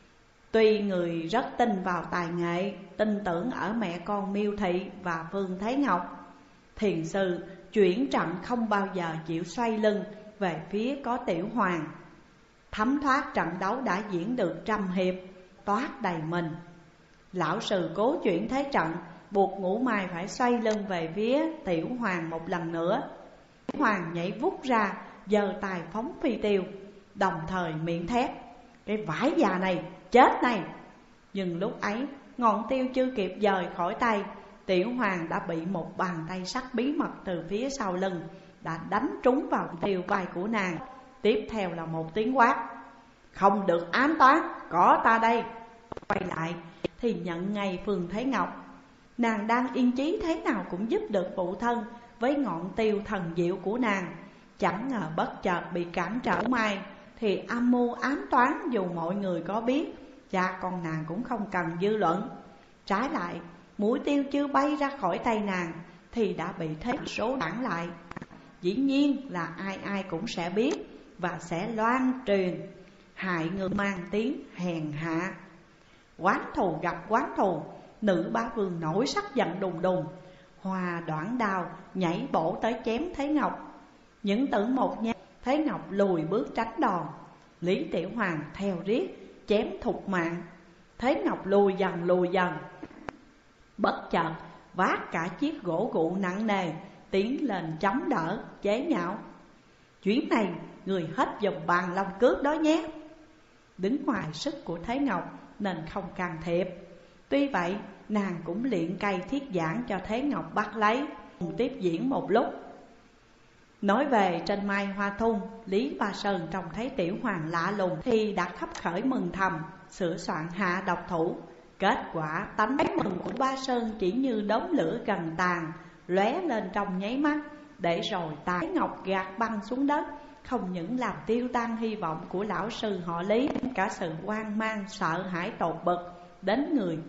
Tuy người rất tin vào tài nghệ, tin tưởng ở mẹ con Miêu Thị và Phương Thế Ngọc, thiền sư chuyển trận không bao giờ chịu xoay lưng về phía có Tiểu Hoàng. Thấm thoát trận đấu đã diễn được 100 hiệp, toát đầy mình. Lão sư cố chuyển thế trận, buộc Ngũ Mai phải xoay lưng về phía Tiểu Hoàng một lần nữa. Tiểu Hoàng nhảy vút ra, giơ tay phóng phi tiêu, đồng thời miệng thét: "Cái vãi già này, chết này!" Nhưng lúc ấy, ngọn tiêu chưa kịp dời khỏi tay, Tiểu Hoàng đã bị một bàn tay sắt bí mật từ phía sau lưng đã đánh trúng vào tiêu vai của nàng. Tiếp theo là một tiếng quát: "Không được ám toán, có ta đây!" Quay lại thì nhận ngay Phương Thế Ngọc. Nàng đang yên chí thế nào cũng giúp được phụ thân với ngọn tiêu thần diệu của nàng. Chẳng ngờ bất chợt bị cản trở Mai thì âm mưu ám toán dù mọi người có biết, cha con nàng cũng không cần dư luận. Trái lại, mũi tiêu chưa bay ra khỏi tay nàng thì đã bị thế số đảng lại. Dĩ nhiên là ai ai cũng sẽ biết và sẽ loan truyền, hại người mang tiếng hèn hạ. Quán thù gặp quán thù, nữ bá vương nổi sắc giận đùng đùng, hòa đoạn đao nhảy bổ tới chém Thế Ngọc. Những tử một nhát, Thế Ngọc lùi bước tránh đòn. Lý Tiểu Hoàng theo riết chém thục mạng. Thế Ngọc lùi dần, bất chợt vác cả chiếc gỗ gụ nặng nề tiến lên chống đỡ, chế nhạo: "Chuyến này người hết dùng bàn long cước đó nhé." Đứng ngoài sức của Thế Ngọc nên không can thiệp. Tuy vậy, nàng cũng luyện cây thiết giảng cho Thế Ngọc bắt lấy, tiếp diễn một lúc. Nói về trên Mai Hoa Thung, Lý Ba Sơn trông thấy Tiểu Hoàng lạ lùng thì đã khấp khởi mừng thầm, sửa soạn hạ độc thủ. Kết quả tánh mừng của Ba Sơn chỉ như đống lửa gần tàn, lóe lên trong nháy mắt, để rồi Thế Ngọc gạt băng xuống đất. Không những làm tiêu tan hy vọng của lão sư họ Lý, cả sự hoang mang sợ hãi tột bực đến người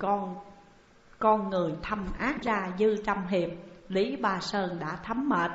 con người thâm ác ra dư trăm hiệp. Lý Ba Sơn đã thấm mệt,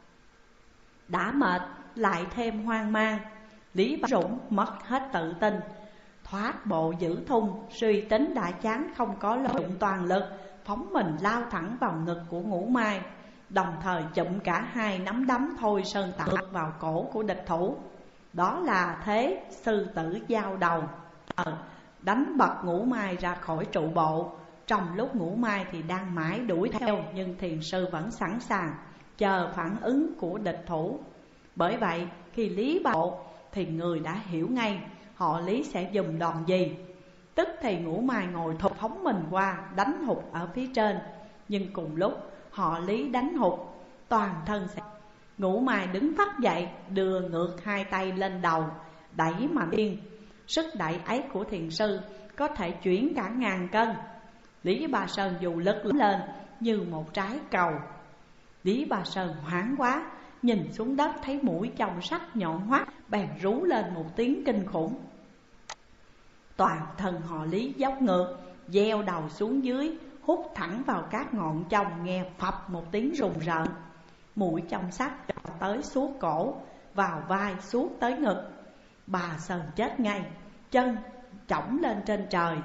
đã mệt lại thêm hoang mang. Lý Ba Dũng mất hết tự tin, thoát bộ giữ thung, suy tính đã chán không có lợi dụng toàn lực, phóng mình lao thẳng vào ngực của Ngũ Mai, đồng thời chụm cả hai nắm đấm Thôi Sơn tạt vào cổ của địch thủ. Đó là thế sư tử giao đầu, đánh bật Ngũ Mai ra khỏi trụ bộ. Trong lúc Ngũ Mai thì đang mãi đuổi theo, nhưng thiền sư vẫn sẵn sàng chờ phản ứng của địch thủ. Bởi vậy khi Lý Bộ thì người đã hiểu ngay họ Lý sẽ dùng đòn gì. Tức thì Ngũ Mai ngồi thụt phóng mình qua, đánh hụt ở phía trên. Nhưng cùng lúc họ Lý đánh hụt, toàn thân sẽ Ngũ Mai đứng phắt dậy, đưa ngược hai tay lên đầu, đẩy mà điên. Sức đẩy ấy của thiền sư có thể chuyển cả ngàn cân. Lý Ba Sơn dù lực lên như một trái cầu. Lý Ba Sơn hoảng quá, nhìn xuống đất thấy mũi chồng sắt nhọn hoắt, bèn rú lên một tiếng kinh khủng. Toàn thân họ Lý dốc ngược, gieo đầu xuống dưới, hút thẳng vào các ngọn chông, nghe phập một tiếng rùng rợn. Mũi chông sắt tới suốt cổ, vào vai suốt tới ngực. Bà Sơn chết ngay, chân chổng lên trên trời,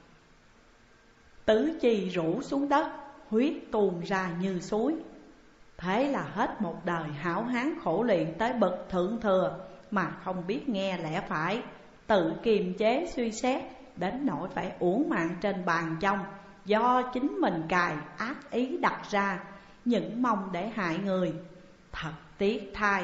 tứ chi rũ xuống đất, huyết tuôn ra như suối. Thế là hết một đời hảo hán khổ luyện tới bậc thượng thừa, mà không biết nghe lẽ phải, tự kiềm chế suy xét, đến nỗi phải uổng mạng trên bàn trong, do chính mình cài ác ý đặt ra, những mong để hại người. Thật tiếc thay.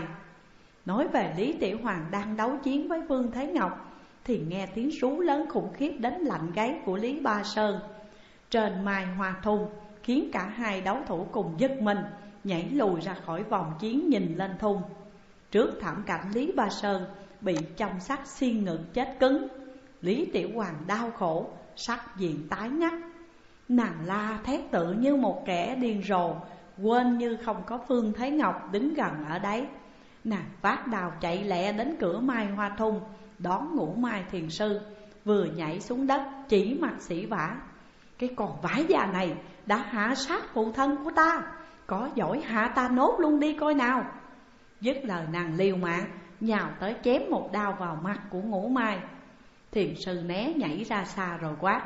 Nói về Lý Tiểu Hoàng đang đấu chiến với Vương Thế Ngọc, thì nghe tiếng rú lớn khủng khiếp đến lạnh gáy của Lý Ba Sơn trên Mai Hoa Thung, khiến cả hai đấu thủ cùng giật mình, nhảy lùi ra khỏi vòng chiến nhìn lên thung. Trước thảm cảnh Lý Ba Sơn bị chông sắt xiên ngực chết cứng, Lý Tiểu Hoàng đau khổ, sắc diện tái ngắt. Nàng la thét tự như một kẻ điên rồ, quên như không có Phương Thế Ngọc đứng gần ở đấy. Nàng vác đào chạy lẹ đến cửa Mai Hoa Thung, đón Ngũ Mai thiền sư, vừa nhảy xuống đất chỉ mặt sỉ vả: cái con vãi già này đã hạ sát phụ thân của ta, có giỏi hạ ta nốt luôn đi coi nào. Dứt lời nàng liều mạng nhào tới chém một đao vào mặt của Ngũ Mai. Thiền sư né nhảy ra xa rồi quát: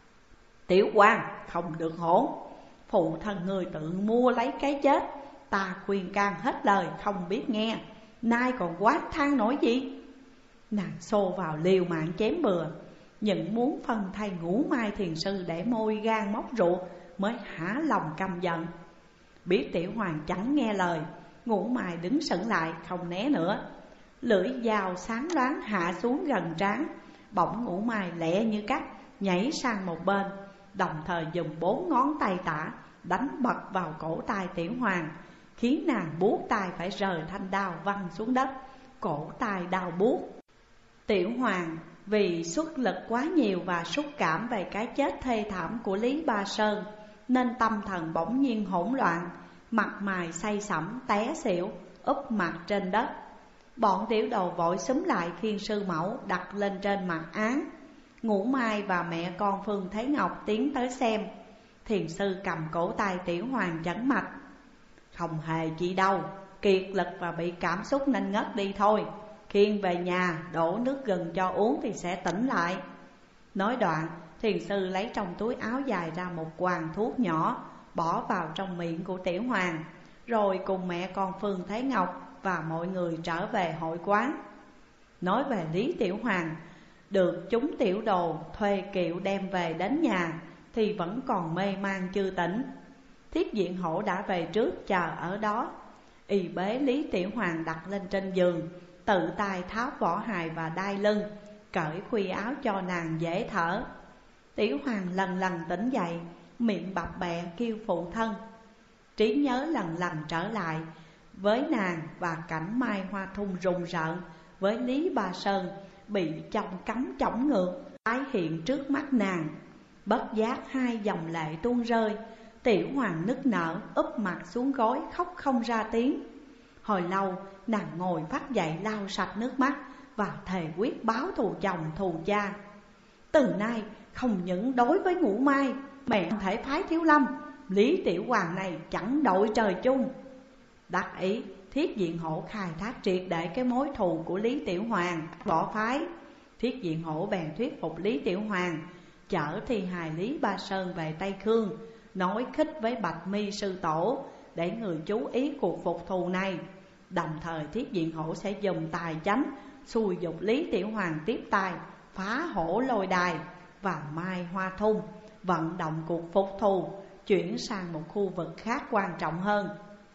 Tiểu Hoàng không được hỗn, phụ thân người tự mua lấy cái chết, ta khuyên can hết lời không biết nghe, nay còn quát than nổi gì. Nàng xô vào liều mạng chém bừa, nhưng muốn phân thay Ngũ Mai thiền sư để môi gan móc ruột mới hả lòng căm giận. Biết Tiểu Hoàng chẳng nghe lời, Ngũ Mai đứng sững lại không né nữa. Lưỡi dao sáng loáng hạ xuống gần trán, bỗng Ngũ Mai lẹ như cắt nhảy sang một bên, đồng thời dùng 4 ngón tay tả đánh bật vào cổ tay Tiểu Hoàng, khiến nàng buốt tay phải rời thanh đao văng xuống đất, cổ tay đau buốt. Tiểu Hoàng vì xuất lực quá nhiều và xúc cảm về cái chết thê thảm của Lý Ba Sơn, nên tâm thần bỗng nhiên hỗn loạn, mặt mày say sẩm té xỉu, úp mặt trên đất. Bọn tiểu đồ vội xúm lại khiêng sư mẫu đặt lên trên mặt án. Ngũ Mai và mẹ con Phương Thế Ngọc tiến tới xem. Thiền sư cầm cổ tay Tiểu Hoàng chẩn mạch: Không hề chi đâu, kiệt lực và bị cảm xúc nên ngất đi thôi, khiêng về nhà đổ nước gừng cho uống thì sẽ tỉnh lại. Nói đoạn, thiền sư lấy trong túi áo dài ra một quàng thuốc nhỏ, bỏ vào trong miệng của Tiểu Hoàng, rồi cùng mẹ con Phương Thế Ngọc và mọi người trở về hội quán. Nói về Lý Tiểu Hoàng, được chúng tiểu đồ thuê kiệu đem về đến nhà thì vẫn còn mê man chưa tỉnh. Thiết Diện Hổ đã về trước chờ ở đó, y bế Lý Tiểu Hoàng đặt lên trên giường, tự tay tháo vỏ hài và đai lưng, cởi khuy áo cho nàng dễ thở. Tiểu Hoàng lần lần tỉnh dậy, miệng bập bẹ kêu phụ thân. Trí nhớ lần lần trở lại với nàng và cảnh Mai Hoa Thung rùng rợn với Lý Ba Sơn bị chông cắm chổng ngược tái hiện trước mắt nàng. Bất giác hai dòng lệ tuôn rơi. Tiểu Hoàng nức nở úp mặt xuống gối khóc không ra tiếng. Hồi lâu nàng ngồi phát dậy lau sạch nước mắt và thề quyết báo thù chồng thù cha. Từ nay không những đối với Ngũ Mai, mẹ không thể phái Thiếu Lâm, Lý Tiểu Hoàng này chẳng đội trời chung. Đắc ý, Thiết Diện Hổ khai thác triệt để cái mối thù của Lý Tiểu Hoàng, bỏ phái. Thiết Diện Hổ bèn thuyết phục Lý Tiểu Hoàng chở thi hài Lý Ba Sơn về Tây Khương, nói khích với Bạch Mi sư tổ để người chú ý cuộc phục thù này. Đồng thời Thiết Diện Hổ sẽ dùng tài chánh xui dục Lý Tiểu Hoàng tiếp tay phá Hổ Lôi Đài và Mai Hoa Thung, vận động cuộc phục thù chuyển sang một khu vực khác quan trọng hơn.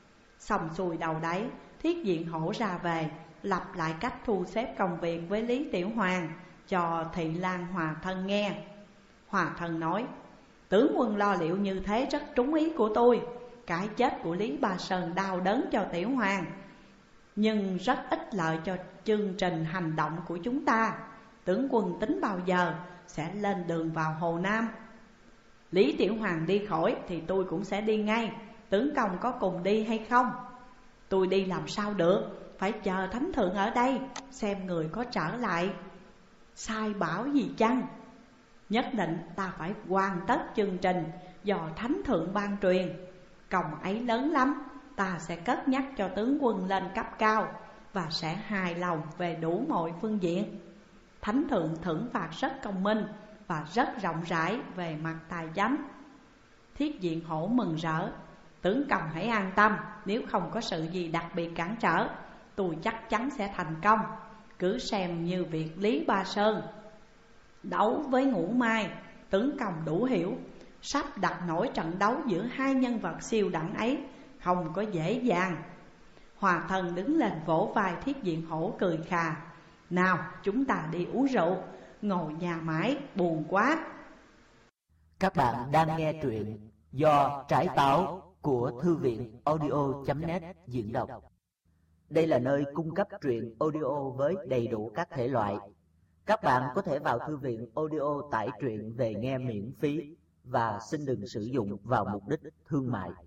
Xong xuôi đầu đấy, Thiết Diện Hổ ra về, lập lại cách thu xếp công việc với Lý Tiểu Hoàng, cho Thị Lan Hòa Thân nghe. Hòa Thân nói: tướng quân lo liệu như thế rất trúng ý của tôi. Cái chết của Lý Ba Sơn đau đớn cho tiểu hoàng, nhưng rất ích lợi cho chương trình hành động của chúng ta. Tướng quân tính bao giờ sẽ lên đường vào Hồ Nam? Lý tiểu hoàng đi khỏi thì tôi cũng sẽ đi ngay. Tướng công có cùng đi hay không? Tôi đi làm sao được, phải chờ thánh thượng ở đây xem người có trở lại sai bảo gì chăng. Nhất định ta phải hoàn tất chương trình do thánh thượng ban truyền. Công ấy lớn lắm, ta sẽ cất nhắc cho tướng quân lên cấp cao và sẽ hài lòng về đủ mọi phương diện. Thánh thượng thưởng phạt rất công minh và rất rộng rãi về mặt tài chánh. Thiết Diện Hổ mừng rỡ: tướng công hãy an tâm, nếu không có sự gì đặc biệt cản trở, tôi chắc chắn sẽ thành công. Cứ xem như việc Lý Ba Sơn đấu với Ngũ Mai, tướng công đủ hiểu. Sắp đặt nổi trận đấu giữa hai nhân vật siêu đẳng ấy không có dễ dàng. Hòa Thân đứng lên vỗ vai Thiết Diện Hổ cười khà: nào chúng ta đi uống rượu, ngồi nhà mãi buồn quá. Các bạn đang nghe truyện do Trái Táo của Thư viện audio.net diễn đọc. Đây là nơi cung cấp truyện audio với đầy đủ các thể loại. Các bạn có thể vào thư viện audio tải truyện về nghe miễn phí và xin đừng sử dụng vào mục đích thương mại.